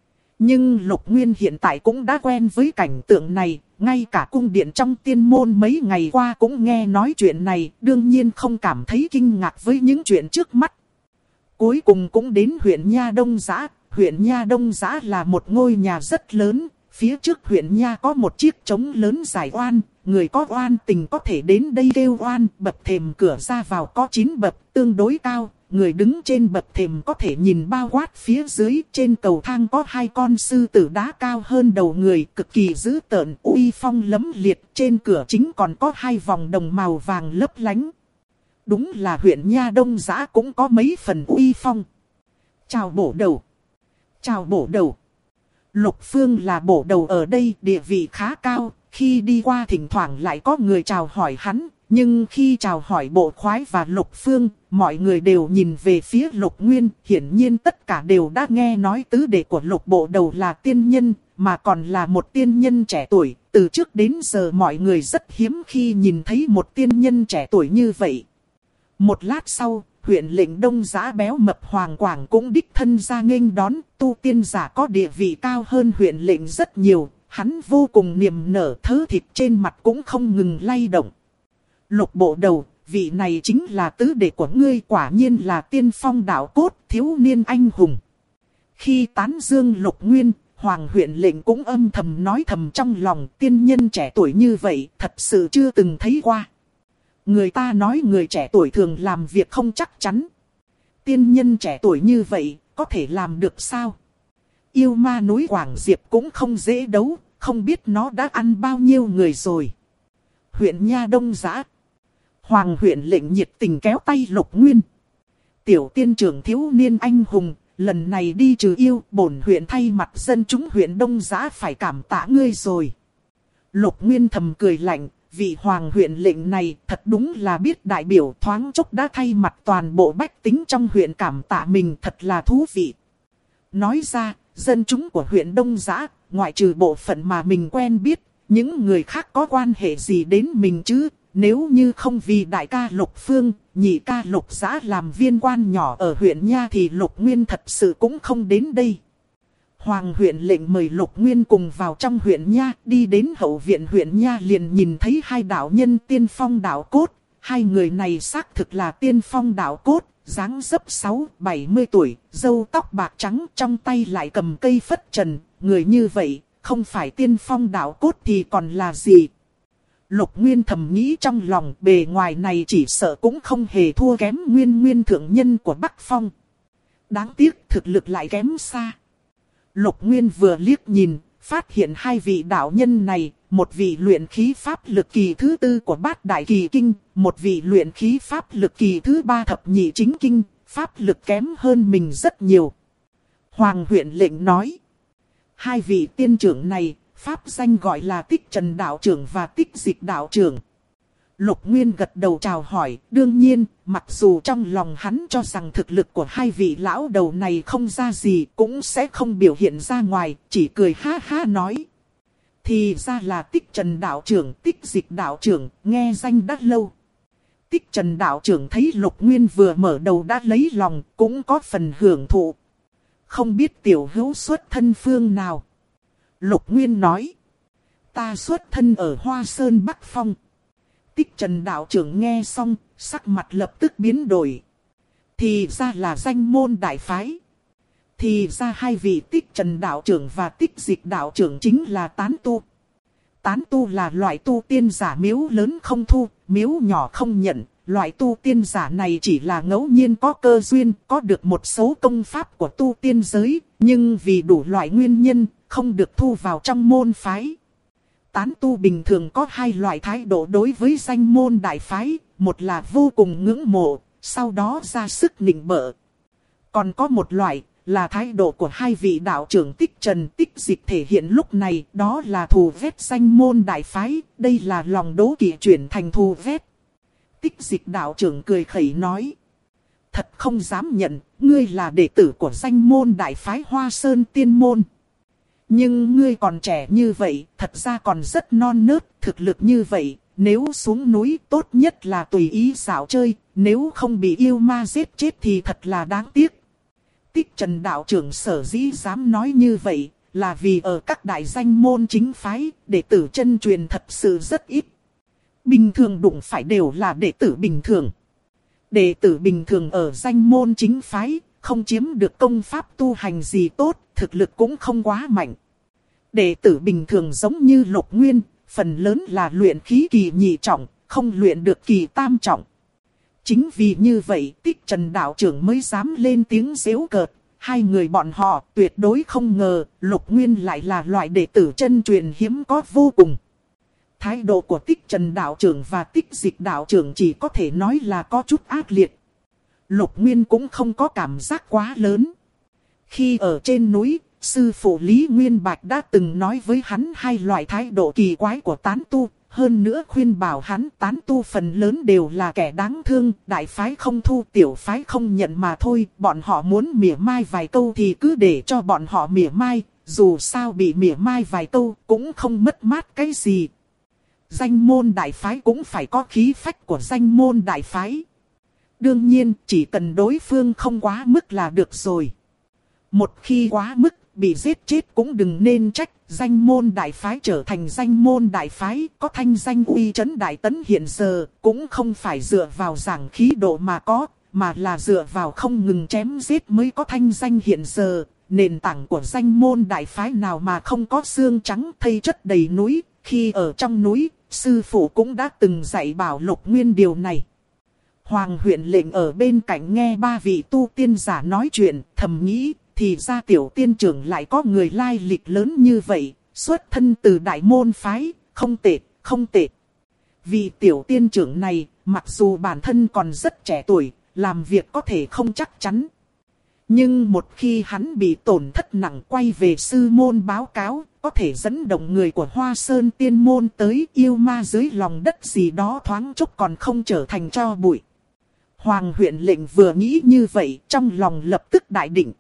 Nhưng Lục Nguyên hiện tại cũng đã quen với cảnh tượng này, ngay cả cung điện trong tiên môn mấy ngày qua cũng nghe nói chuyện này, đương nhiên không cảm thấy kinh ngạc với những chuyện trước mắt. Cuối cùng cũng đến huyện Nha Đông Giã. Huyện Nha Đông Giã là một ngôi nhà rất lớn, phía trước huyện Nha có một chiếc trống lớn dài oan, người có oan tình có thể đến đây kêu oan, bậc thềm cửa ra vào có 9 bậc, tương đối cao, người đứng trên bậc thềm có thể nhìn bao quát phía dưới, trên cầu thang có 2 con sư tử đá cao hơn đầu người, cực kỳ dữ tợn, uy phong lẫm liệt, trên cửa chính còn có 2 vòng đồng màu vàng lấp lánh. Đúng là huyện Nha Đông Giã cũng có mấy phần uy phong. Chào bổ đầu. Chào bổ đầu. Lục Phương là bổ đầu ở đây, địa vị khá cao, khi đi qua thỉnh thoảng lại có người chào hỏi hắn, nhưng khi chào hỏi Bộ Khoái và Lục Phương, mọi người đều nhìn về phía Lục Nguyên, hiển nhiên tất cả đều đã nghe nói tứ đệ của Lục bộ đầu là tiên nhân, mà còn là một tiên nhân trẻ tuổi, từ trước đến giờ mọi người rất hiếm khi nhìn thấy một tiên nhân trẻ tuổi như vậy. Một lát sau, huyện lệnh Đông Giã béo mập Hoàng Quảng cũng đích thân ra nghênh đón, tu tiên giả có địa vị cao hơn huyện lệnh rất nhiều, hắn vô cùng niềm nở, thớ thịt trên mặt cũng không ngừng lay động. Lục bộ đầu, vị này chính là tứ đệ của ngươi, quả nhiên là tiên phong đạo cốt, thiếu niên anh hùng. Khi tán dương Lục Nguyên, Hoàng huyện lệnh cũng âm thầm nói thầm trong lòng, tiên nhân trẻ tuổi như vậy, thật sự chưa từng thấy qua. Người ta nói người trẻ tuổi thường làm việc không chắc chắn. Tiên nhân trẻ tuổi như vậy, có thể làm được sao? Yêu ma núi Quảng Diệp cũng không dễ đấu, không biết nó đã ăn bao nhiêu người rồi. Huyện Nha Đông Giã. Hoàng huyện lệnh nhiệt tình kéo tay Lục Nguyên. Tiểu tiên trưởng thiếu niên anh hùng, lần này đi trừ yêu, bổn huyện thay mặt dân chúng huyện Đông Giã phải cảm tạ ngươi rồi. Lục Nguyên thầm cười lạnh. Vị hoàng huyện lệnh này thật đúng là biết đại biểu, thoáng chốc đã thay mặt toàn bộ bách tính trong huyện cảm tạ mình, thật là thú vị. Nói ra, dân chúng của huyện Đông Giã, ngoại trừ bộ phận mà mình quen biết, những người khác có quan hệ gì đến mình chứ? Nếu như không vì đại ca Lục Phương, nhị ca Lục Giã làm viên quan nhỏ ở huyện Nha thì Lục Nguyên thật sự cũng không đến đây. Hoàng huyện lệnh mời Lục Nguyên cùng vào trong huyện Nha, đi đến hậu viện huyện Nha liền nhìn thấy 2 đạo nhân tiên phong đạo cốt. 2 người này xác thực là tiên phong đạo cốt, dáng dấp 60-70 tuổi, râu tóc bạc trắng, trong tay lại cầm cây phất trần. Người như vậy, không phải tiên phong đạo cốt thì còn là gì? Lục Nguyên thầm nghĩ trong lòng, bề ngoài này chỉ sợ cũng không hề thua kém nguyên thượng nhân của Bắc Phong. Đáng tiếc thực lực lại kém xa. Lục Nguyên vừa liếc nhìn, phát hiện 2 vị đạo nhân này, một vị luyện khí pháp lực kỳ thứ 4 của Bát Đại Kỳ Kinh, một vị luyện khí pháp lực kỳ thứ 3 Thập Nhị Chính Kinh, pháp lực kém hơn mình rất nhiều. Hoàng huyện lệnh nói, 2 vị tiên trưởng này, pháp danh gọi là Tích Trần đạo trưởng và Tích Dịch đạo trưởng. Lục Nguyên gật đầu chào hỏi, đương nhiên, mặc dù trong lòng hắn cho rằng thực lực của 2 vị lão đầu này không ra gì, cũng sẽ không biểu hiện ra ngoài, chỉ cười ha ha nói. Thì ra là Tích Trần đạo trưởng, Tích Dịch đạo trưởng, nghe danh đã lâu. Tích Trần đạo trưởng thấy Lục Nguyên vừa mở đầu đã lấy lòng, cũng có phần hưởng thụ. Không biết tiểu hữu xuất thân phương nào? Lục Nguyên nói. Ta xuất thân ở Hoa Sơn Bắc Phong. Tích Trần đạo trưởng nghe xong, sắc mặt lập tức biến đổi. Thì ra là danh môn đại phái. Thì ra 2 vị Tích Trần đạo trưởng và Tích Dịch đạo trưởng chính là tán tu. Tán tu là loại tu tiên giả miếu lớn không thu, miếu nhỏ không nhận. Loại tu tiên giả này chỉ là ngẫu nhiên có cơ duyên, có được một số công pháp của tu tiên giới, Nhưng vì đủ loại nguyên nhân, không được thu vào trong môn phái. Tán tu bình thường có hai loại thái độ đối với danh môn đại phái, một là vô cùng ngưỡng mộ, sau đó ra sức nịnh bợ. Còn có một loại là thái độ của hai vị đạo trưởng Tích Trần Tích Dịch thể hiện lúc này, đó là thù vét danh môn đại phái, đây là lòng đố kỵ chuyển thành thù vét. Tích Dịch đạo trưởng cười khẩy nói: thật không dám nhận, ngươi là đệ tử của danh môn đại phái Hoa Sơn Tiên Môn. Nhưng ngươi còn trẻ như vậy, thật ra còn rất non nớt, thực lực như vậy, nếu xuống núi tốt nhất là tùy ý dạo chơi, nếu không bị yêu ma giết chết thì thật là đáng tiếc. Tích Trần đạo trưởng sở dĩ dám nói như vậy, là vì ở các đại danh môn chính phái, đệ tử chân truyền thật sự rất ít. Bình thường đụng phải đều là đệ tử bình thường. Đệ tử bình thường ở danh môn chính phái, không chiếm được công pháp tu hành gì tốt, thực lực cũng không quá mạnh. Đệ tử bình thường giống như Lục Nguyên, phần lớn là luyện khí kỳ nhị trọng, không luyện được kỳ tam trọng. Chính vì như vậy, Tích Trần đạo trưởng mới dám lên tiếng giễu cợt. Hai người bọn họ tuyệt đối không ngờ, Lục Nguyên lại là loại đệ tử chân truyền hiếm có vô cùng. Thái độ của Tích Trần đạo trưởng và Tích Dịch đạo trưởng chỉ có thể nói là có chút ác liệt. Lục Nguyên cũng không có cảm giác quá lớn. Khi ở trên núi, sư phụ Lý Nguyên Bạch đã từng nói với hắn hai loại thái độ kỳ quái của tán tu. Hơn nữa khuyên bảo hắn tán tu phần lớn đều là kẻ đáng thương, đại phái không thu, tiểu phái không nhận mà thôi. Bọn họ muốn mỉa mai vài câu thì cứ để cho bọn họ mỉa mai, dù sao bị mỉa mai vài câu cũng không mất mát cái gì. Danh môn đại phái cũng phải có khí phách của danh môn đại phái. Đương nhiên, chỉ cần đối phương không quá mức là được rồi. Một khi quá mức, bị giết chết cũng đừng nên trách. Danh môn đại phái trở thành danh môn đại phái, có thanh danh uy trấn đại tấn hiện giờ, cũng không phải dựa vào giảng khí độ mà có, mà là dựa vào không ngừng chém giết mới có thanh danh hiện giờ. Nền tảng của danh môn đại phái nào mà không có xương trắng thây chất đầy núi, khi ở trong núi, sư phụ cũng đã từng dạy bảo Lục Nguyên điều này. Hoàng huyện lệnh ở bên cạnh nghe ba vị tu tiên giả nói chuyện, thầm nghĩ, thì ra tiểu tiên trưởng lại có người lai lịch lớn như vậy, xuất thân từ đại môn phái, không tệ, không tệ. Vì tiểu tiên trưởng này, mặc dù bản thân còn rất trẻ tuổi, làm việc có thể không chắc chắn. Nhưng một khi hắn bị tổn thất nặng quay về sư môn báo cáo, có thể dẫn động người của Hoa Sơn Tiên Môn tới yêu ma dưới lòng đất gì đó thoáng chốc còn không trở thành tro bụi. Hoàng huyện lệnh vừa nghĩ như vậy, trong lòng lập tức đại định.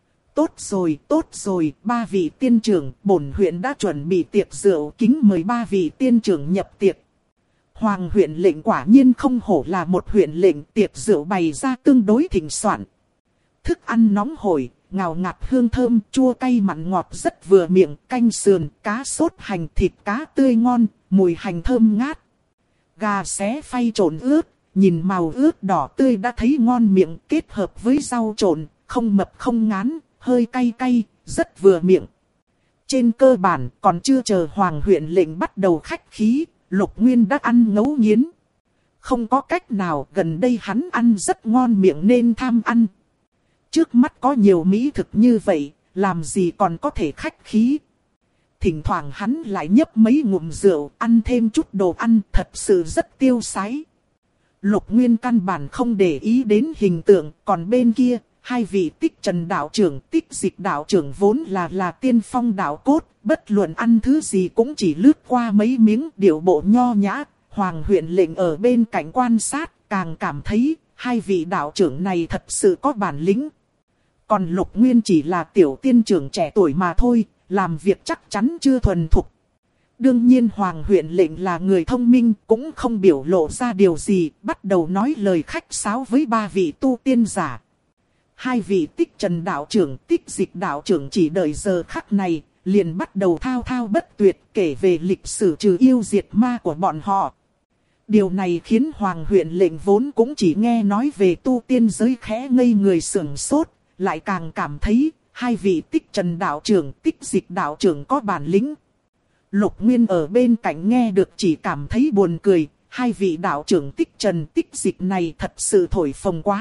Tốt rồi, ba vị tiên trưởng, bổn huyện đã chuẩn bị tiệc rượu kính mời ba vị tiên trưởng nhập tiệc. Hoàng huyện lệnh quả nhiên không hổ là một huyện lệnh, tiệc rượu bày ra tương đối thịnh soạn. Thức ăn nóng hổi, ngào ngạt hương thơm, chua cay mặn ngọt rất vừa miệng, canh sườn, cá sốt hành, thịt cá tươi ngon, mùi hành thơm ngát. Gà xé phay trộn ướt, nhìn màu ướt đỏ tươi đã thấy ngon miệng, kết hợp với rau trộn, không mập không ngán, hơi cay cay, rất vừa miệng. Trên cơ bản, còn chưa chờ Hoàng huyện lệnh bắt đầu khách khí, Lục Nguyên đã ăn ngấu nghiến. Không có cách nào, gần đây hắn ăn rất ngon miệng nên tham ăn. Trước mắt có nhiều mỹ thực như vậy, làm gì còn có thể khách khí. Thỉnh thoảng hắn lại nhấp mấy ngụm rượu, ăn thêm chút đồ ăn, thật sự rất tiêu sái. Lục Nguyên căn bản không để ý đến hình tượng, còn bên kia, hai vị Tích Trần đạo trưởng, Tích Dịch đạo trưởng vốn là tiên phong đạo cốt, bất luận ăn thứ gì cũng chỉ lướt qua mấy miếng, điệu bộ nho nhã. Hoàng huyện lệnh ở bên cạnh quan sát, càng cảm thấy hai vị đạo trưởng này thật sự có bản lĩnh. Còn Lục Nguyên chỉ là tiểu tiên trưởng trẻ tuổi mà thôi, làm việc chắc chắn chưa thuần thục. Đương nhiên Hoàng huyện lệnh là người thông minh, cũng không biểu lộ ra điều gì, bắt đầu nói lời khách sáo với ba vị tu tiên giả. Hai vị Tích Trần đạo trưởng, Tích Dịch đạo trưởng chỉ đợi giờ khắc này, liền bắt đầu thao thao bất tuyệt kể về lịch sử trừ yêu diệt ma của bọn họ. Điều này khiến Hoàng huyện lệnh vốn cũng chỉ nghe nói về tu tiên giới khẽ ngây người sửng sốt, lại càng cảm thấy hai vị Tích Trần đạo trưởng, Tích Dịch đạo trưởng có bản lĩnh. Lục Nguyên ở bên cạnh nghe được chỉ cảm thấy buồn cười, hai vị đạo trưởng Tích Trần, Tích Dịch này thật sự thổi phồng quá mức,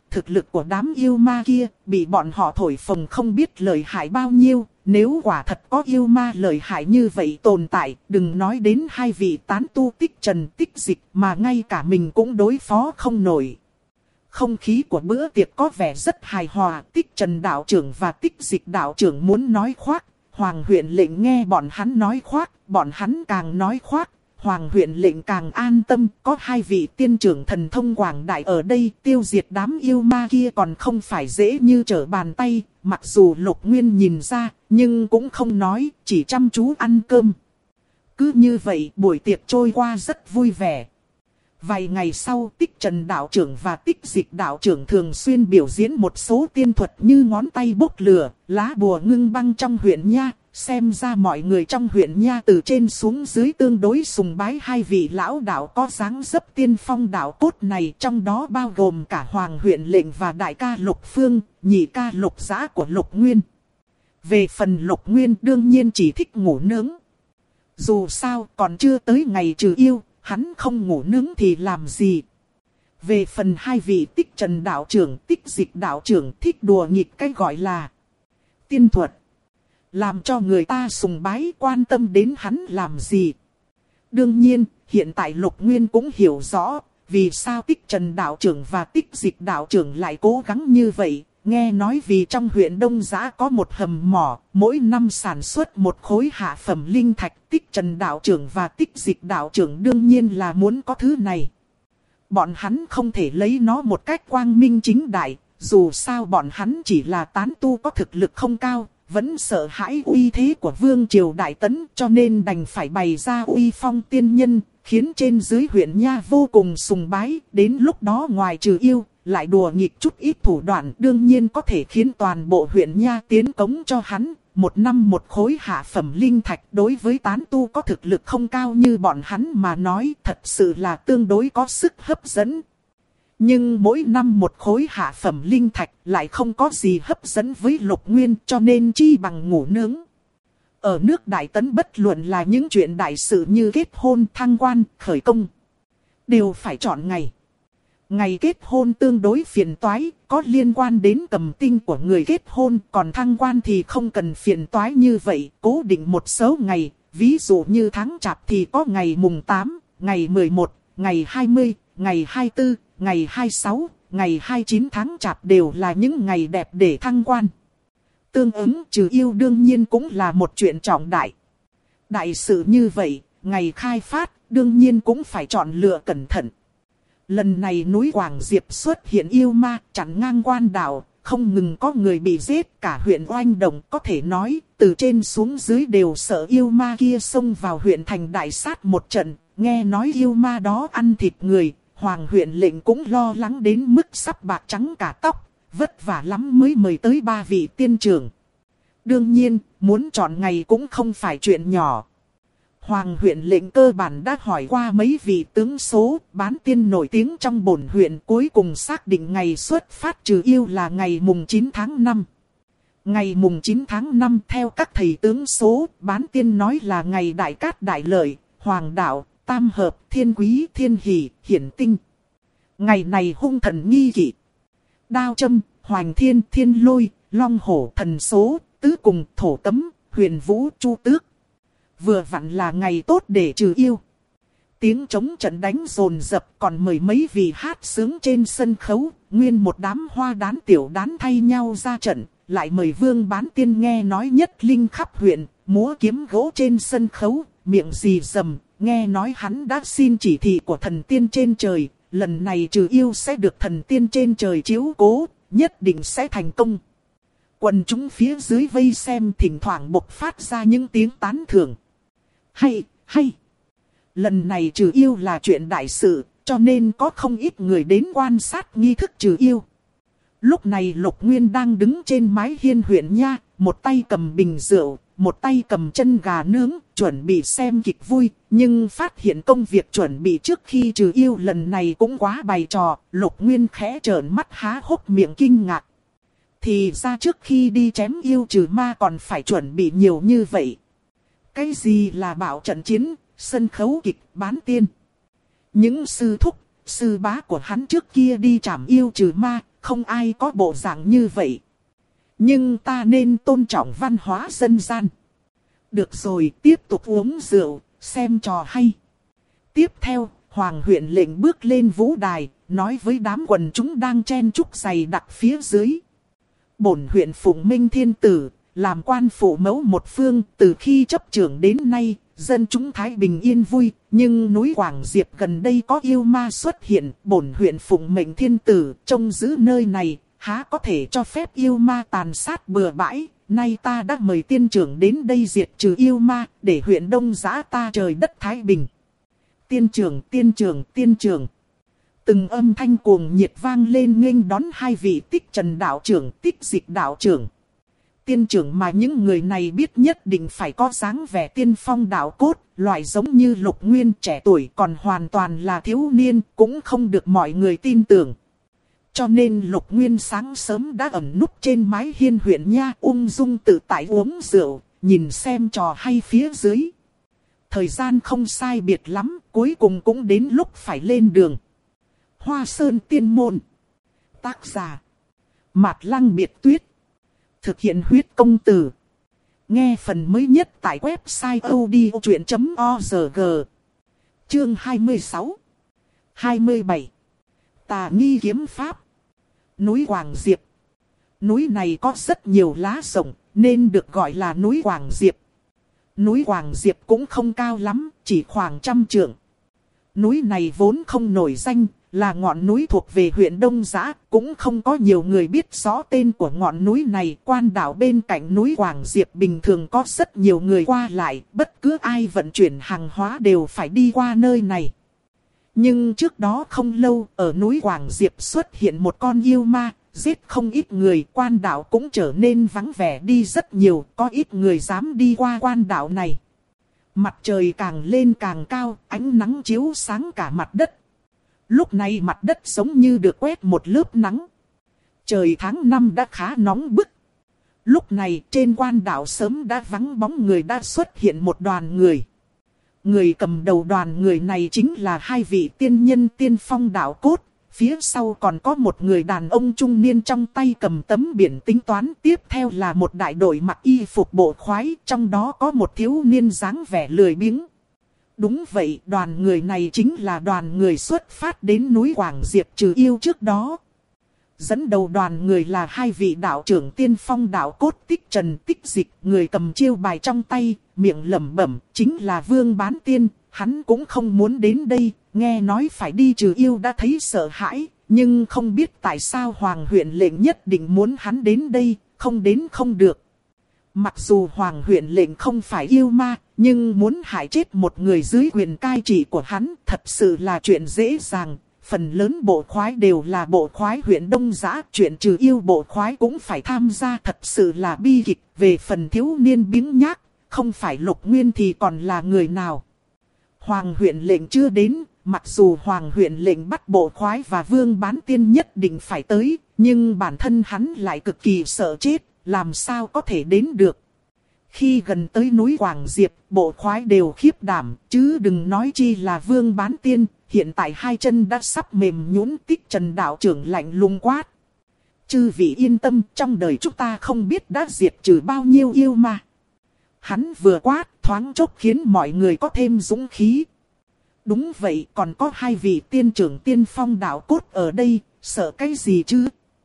thực lực của đám yêu ma kia bị bọn họ thổi phồng không biết lợi hại bao nhiêu. Nếu quả thật có yêu ma lợi hại như vậy tồn tại, đừng nói đến hai vị tán tu Tích Trần Tích Dịch mà ngay cả mình cũng đối phó không nổi. Không khí của bữa tiệc có vẻ rất hài hòa, Tích Trần đạo trưởng và Tích Dịch đạo trưởng muốn nói khoác. Hoàng huyện lệnh nghe bọn hắn nói khoác, bọn hắn càng nói khoác. Hoàng huyện lệnh càng an tâm, có hai vị tiên trưởng thần thông quảng đại ở đây, tiêu diệt đám yêu ma kia còn không phải dễ như trở bàn tay. Mặc dù Lục Nguyên nhìn ra, nhưng cũng không nói, chỉ chăm chú ăn cơm. Cứ như vậy buổi tiệc trôi qua rất vui vẻ. Vài ngày sau, Tích Trần đạo trưởng và Tích Dịch đạo trưởng thường xuyên biểu diễn một số tiên thuật như ngón tay bốc lửa, lá bùa ngưng băng trong huyện nha. Xem ra mọi người trong huyện nha từ trên xuống dưới tương đối sùng bái hai vị lão đạo có dáng dấp tiên phong đạo cốt này, trong đó bao gồm cả Hoàng huyện lệnh và đại ca Lục Phương, nhị ca Lục Giã của Lục Nguyên. Về phần Lục Nguyên đương nhiên chỉ thích ngủ nướng. Dù sao còn chưa tới ngày trừ yêu, hắn không ngủ nướng thì làm gì. Về phần hai vị Tích Trần đạo trưởng, Tích Dịch đạo trưởng thích đùa nghịch cái gọi là tiên thuật. Làm cho người ta sùng bái quan tâm đến hắn làm gì. Đương nhiên, hiện tại Lục Nguyên cũng hiểu rõ, vì sao Tích Trần đạo trưởng và Tích Dịch đạo trưởng lại cố gắng như vậy. Nghe nói vì trong huyện Đông Giã có một hầm mỏ, mỗi năm sản xuất một khối hạ phẩm linh thạch. Tích Trần đạo trưởng và Tích Dịch đạo trưởng đương nhiên là muốn có thứ này. Bọn hắn không thể lấy nó một cách quang minh chính đại, dù sao bọn hắn chỉ là tán tu có thực lực không cao. Vẫn sợ hãi uy thế của Vương Triều Đại Tấn, cho nên đành phải bày ra uy phong tiên nhân, khiến trên dưới huyện nha vô cùng sùng bái. Đến lúc đó ngoài trừ yêu, lại đùa nghịch chút ít thủ đoạn, đương nhiên có thể khiến toàn bộ huyện nha tiến cống cho hắn. Một năm một khối hạ phẩm linh thạch đối với tán tu có thực lực không cao như bọn hắn mà nói thật sự là tương đối có sức hấp dẫn. Nhưng mỗi năm một khối hạ phẩm linh thạch lại không có gì hấp dẫn với Lục Nguyên, cho nên chi bằng ngủ nướng. Ở nước Đại Tấn bất luận là những chuyện đại sự như kết hôn, thăng quan, khởi công, đều phải chọn ngày. Ngày kết hôn tương đối phiền toái, có liên quan đến cầm tinh của người kết hôn, còn thăng quan thì không cần phiền toái như vậy, cố định một số ngày. Ví dụ như tháng Chạp thì có ngày mùng 8, ngày 11, ngày 20, ngày 24, ngày 26, ngày 29 tháng Chạp đều là những ngày đẹp để thăng quan. Tương ứng trừ yêu đương nhiên cũng là một chuyện trọng đại. Đại sự như vậy, ngày khai phát, đương nhiên cũng phải chọn lựa cẩn thận. Lần này núi Quảng Diệp xuất hiện yêu ma, chặn ngang quan đảo, không ngừng có người bị giết, cả huyện oanh động, có thể nói, từ trên xuống dưới đều sợ yêu ma kia xông vào huyện thành đại sát một trận. Nghe nói yêu ma đó ăn thịt người, Hoàng huyện lệnh cũng lo lắng đến mức sắp bạc trắng cả tóc, vất vả lắm mới mời tới 3 vị tiên trưởng. Đương nhiên, muốn chọn ngày cũng không phải chuyện nhỏ. Hoàng huyện lệnh cơ bản đã hỏi qua mấy vị tướng số, bán tiên nổi tiếng trong bổn huyện, cuối cùng xác định ngày xuất phát trừ yêu là ngày mùng 9 tháng 5. Ngày mùng 9 tháng 5 theo các thầy tướng số, bán tiên nói là ngày đại cát đại lợi, hoàng đạo, tam hợp, thiên quý, thiên hỷ, hiển tinh. Ngày này hung thần nghi kỵ. Đao châm, hoành thiên, thiên lôi, long hổ, thần số, tứ cùng, thổ tấm, huyền vũ, chu tước. Vừa vặn là ngày tốt để trừ yêu. Tiếng trống trận đánh rồn rập, còn mời mấy vị hát sướng trên sân khấu. Nguyên một đám hoa đán tiểu đán thay nhau ra trận. Lại mời vương bán tiên nghe nói nhất linh khắp huyện, múa kiếm gỗ trên sân khấu, miệng rì rầm. Nghe nói hắn đã xin chỉ thị của thần tiên trên trời, lần này trừ yêu sẽ được thần tiên trên trời chiếu cố, nhất định sẽ thành công. Quần chúng phía dưới vây xem thỉnh thoảng bộc phát ra những tiếng tán thưởng. Hay, hay. Lần này trừ yêu là chuyện đại sự, cho nên có không ít người đến quan sát nghi thức trừ yêu. Lúc này Lục Nguyên đang đứng trên mái hiên huyện nha, một tay cầm bình rượu, một tay cầm chân gà nướng, chuẩn bị xem kịch vui. Nhưng phát hiện công việc chuẩn bị trước khi trừ yêu lần này cũng quá bày trò, Lục Nguyên khẽ trợn mắt há hốc miệng kinh ngạc. Thì ra trước khi đi chém yêu trừ ma còn phải chuẩn bị nhiều như vậy. Cái gì là bảo trận chiến, sân khấu kịch, bán tiên. Những sư thúc, sư bá của hắn trước kia đi trảm yêu trừ ma, không ai có bộ dạng như vậy. Nhưng ta nên tôn trọng văn hóa dân gian. Được rồi, tiếp tục uống rượu, xem trò hay. Tiếp theo, Hoàng huyện lệnh bước lên vũ đài, nói với đám quần chúng đang chen chúc dày đặc phía dưới. Bổn huyện Phụng Minh Thiên Tử, làm quan phụ mẫu một phương, từ khi chấp trưởng đến nay, dân chúng thái bình yên vui, nhưng núi Quảng Diệp gần đây có yêu ma xuất hiện, bổn huyện Phụng Mệnh Thiên Tử trông giữ nơi này, há có thể cho phép yêu ma tàn sát bừa bãi. Nay ta đã mời tiên trưởng đến đây diệt trừ yêu ma, để huyện Đông Giã ta trời đất thái bình. Tiên trưởng, tiên trưởng, tiên trưởng. Từng âm thanh cuồng nhiệt vang lên nghênh đón hai vị Tích Trần đạo trưởng, Tích Dịch đạo trưởng. Tiên trưởng mà những người này biết nhất định phải có dáng vẻ tiên phong đạo cốt, loại giống như Lục Nguyên trẻ tuổi còn hoàn toàn là thiếu niên, cũng không được mọi người tin tưởng. Cho nên Lục Nguyên sáng sớm đã ẩn núp trên mái hiên huyện nha, ung dung tự tại uống rượu, nhìn xem trò hay phía dưới. Thời gian không sai biệt lắm, cuối cùng cũng đến lúc phải lên đường. Hoa Sơn Tiên Môn. Tác giả Mạt Lăng Biệt Tuyết. Thực hiện huyết công từ. Nghe phần mới nhất tại website odchuyện.org. Chương 26 27. Tà nghi kiếm pháp. Núi Quảng Diệp. Núi này có rất nhiều lá rộng, nên được gọi là núi Quảng Diệp. Núi Quảng Diệp cũng không cao lắm, chỉ khoảng 100 trượng. Núi này vốn không nổi danh, là ngọn núi thuộc về huyện Đông Giã, cũng không có nhiều người biết rõ tên của ngọn núi này. Quan đảo bên cạnh núi Quảng Diệp bình thường có rất nhiều người qua lại, bất cứ ai vận chuyển hàng hóa đều phải đi qua nơi này. Nhưng trước đó không lâu, ở núi Quảng Diệp xuất hiện một con yêu ma, giết không ít người, quan đảo cũng trở nên vắng vẻ đi rất nhiều, có ít người dám đi qua quan đảo này. Mặt trời càng lên càng cao, ánh nắng chiếu sáng cả mặt đất. Lúc này mặt đất giống như được quét một lớp nắng. Trời tháng 5 đã khá nóng bức. Lúc này trên quan đảo sớm đã vắng bóng người, đã xuất hiện một đoàn người. Người cầm đầu đoàn người này chính là hai vị tiên nhân tiên phong đạo cốt. Phía sau còn có một người đàn ông trung niên trong tay cầm tấm biển tính toán. Tiếp theo là một đại đội mặc y phục bộ khoái, trong đó có một thiếu niên dáng vẻ lười biếng. Đúng vậy, đoàn người này chính là đoàn người xuất phát đến núi Quảng Diệp trừ yêu trước đó. Dẫn đầu đoàn người là hai vị đạo trưởng tiên phong đạo cốt Tích Trần Tích Dịch, người cầm chiêu bài trong tay, miệng lẩm bẩm, chính là Vương Bán Tiên. Hắn cũng không muốn đến đây, nghe nói phải đi trừ yêu đã thấy sợ hãi, nhưng không biết tại sao Hoàng huyện lệnh nhất định muốn hắn đến đây, không đến không được. Mặc dù Hoàng huyện lệnh không phải yêu ma, nhưng muốn hại chết một người dưới quyền cai trị của hắn thật sự là chuyện dễ dàng. Phần lớn bộ khoái đều là bộ khoái huyện Đông Giã, chuyện trừ yêu bộ khoái cũng phải tham gia, thật sự là bi kịch. Về phần thiếu niên biếng nhác, không phải Lục Nguyên thì còn là người nào. Hoàng huyện lệnh chưa đến, mặc dù Hoàng huyện lệnh bắt bộ khoái và Vương Bán Tiên nhất định phải tới, nhưng bản thân hắn lại cực kỳ sợ chết, làm sao có thể đến được. Khi gần tới núi Quảng Diệp, bộ khoái đều khiếp đảm, chứ đừng nói chi là Vương Bán Tiên. Hiện tại hai chân đã sắp mềm nhũn. Tích Trần đạo trưởng lạnh lùng quát: chư vị yên tâm, trong đời chúng ta không biết đã diệt trừ bao nhiêu yêu ma. Hắn vừa quát, thoáng chốc khiến mọi người có thêm dũng khí. Đúng vậy, còn có hai vị tiên trưởng tiên phong đạo cốt ở đây, sợ cái gì chứ?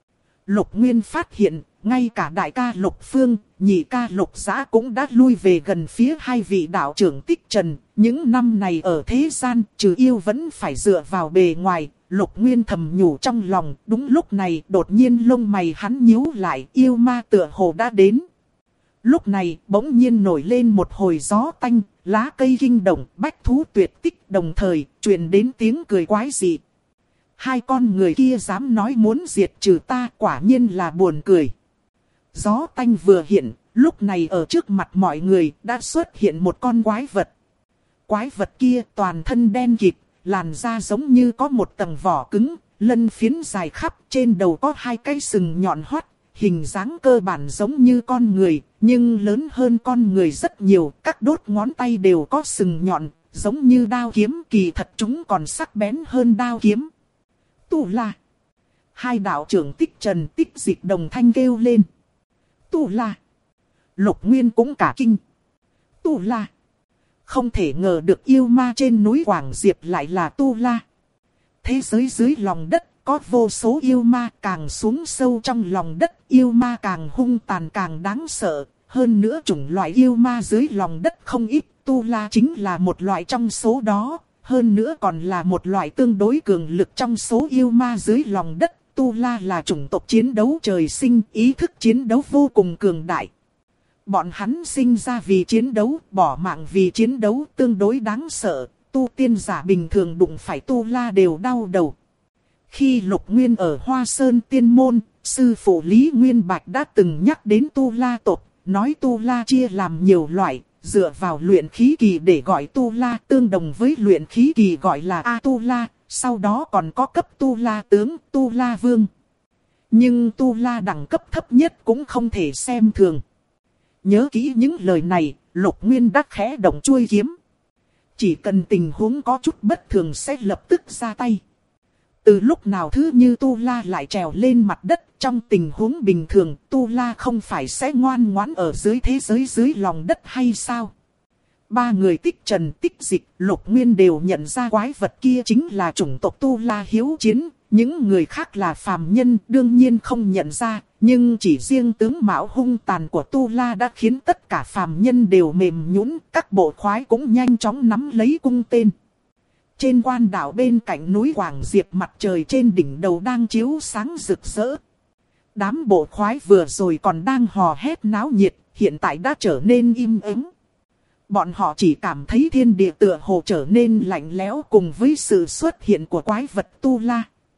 Lục Nguyên phát hiện, ngay cả đại ca Lục Phương, nhị ca Lục Giã cũng đã lui về gần phía hai vị đạo trưởng Tích Trần. Những năm này ở thế gian, trừ yêu vẫn phải dựa vào bề ngoài. Lục Nguyên thầm nhủ trong lòng. Đúng lúc này, đột nhiên lông mày hắn nhíu lại, yêu ma tựa hồ đã đến. Lúc này, bỗng nhiên nổi lên một hồi gió tanh, lá cây kinh động, bách thú tuyệt tích, đồng thời truyền đến tiếng cười quái dị. Hai con người kia dám nói muốn diệt trừ ta, quả nhiên là buồn cười. Gió tanh vừa hiện, lúc này ở trước mặt mọi người đã xuất hiện một con quái vật. Quái vật kia toàn thân đen kịt, làn da giống như có một tầng vỏ cứng, lân phiến dài khắp, trên đầu có hai cái sừng nhọn hoắt, hình dáng cơ bản giống như con người, nhưng lớn hơn con người rất nhiều, các đốt ngón tay đều có sừng nhọn, giống như đao kiếm, kỳ thật chúng còn sắc bén hơn đao kiếm. Tu La. Hai đạo trưởng Tích Trần Tích Dịch đồng thanh kêu lên. Tu La. Lục Nguyên cũng cả kinh. Tu La. Không thể ngờ được yêu ma trên núi Quảng Diệp lại là Tu La. Thế giới dưới lòng đất có vô số yêu ma, càng xuống sâu trong lòng đất yêu ma càng hung tàn càng đáng sợ. Hơn nữa chủng loại yêu ma dưới lòng đất không ít, Tu La chính là một loại trong số đó. Hơn nữa còn là một loại tương đối cường lực trong số yêu ma dưới lòng đất. Tu La là chủng tộc chiến đấu trời sinh, ý thức chiến đấu vô cùng cường đại. Bọn hắn sinh ra vì chiến đấu, bỏ mạng vì chiến đấu tương đối đáng sợ. Tu tiên giả bình thường đụng phải Tu La đều đau đầu. Khi Lục Nguyên ở Hoa Sơn Tiên Môn, sư phụ Lý Nguyên Bạch đã từng nhắc đến Tu La tộc, nói Tu La chia làm nhiều loại, dựa vào luyện khí kỳ để gọi Tu La tương đồng với luyện khí kỳ gọi là A Tu La, sau đó còn có cấp Tu La tướng, Tu La vương. Nhưng Tu La đẳng cấp thấp nhất cũng không thể xem thường. Nhớ kỹ những lời này, Lục Nguyên đắc khẽ động chuôi kiếm. Chỉ cần tình huống có chút bất thường sẽ lập tức ra tay. Từ lúc nào thứ như Tu La lại trèo lên mặt đất, trong tình huống bình thường Tu La không phải sẽ ngoan ngoãn ở dưới thế giới dưới lòng đất hay sao? Ba người Tích Trần Tích Dịch, Lục Nguyên đều nhận ra quái vật kia chính là chủng tộc Tu La hiếu chiến. Những người khác là phàm nhân đương nhiên không nhận ra, nhưng chỉ riêng tướng mạo hung tàn của Tu La đã khiến tất cả phàm nhân đều mềm nhũn, các bộ khoái cũng nhanh chóng nắm lấy cung tên. Trên quan đảo bên cạnh núi Quảng Diệp mặt trời trên đỉnh đầu đang chiếu sáng rực rỡ. Đám bộ khoái vừa rồi còn đang hò hét náo nhiệt, hiện tại đã trở nên im ắng. Bọn họ chỉ cảm thấy thiên địa tựa hồ trở nên lạnh lẽo cùng với sự xuất hiện của quái vật Tu La.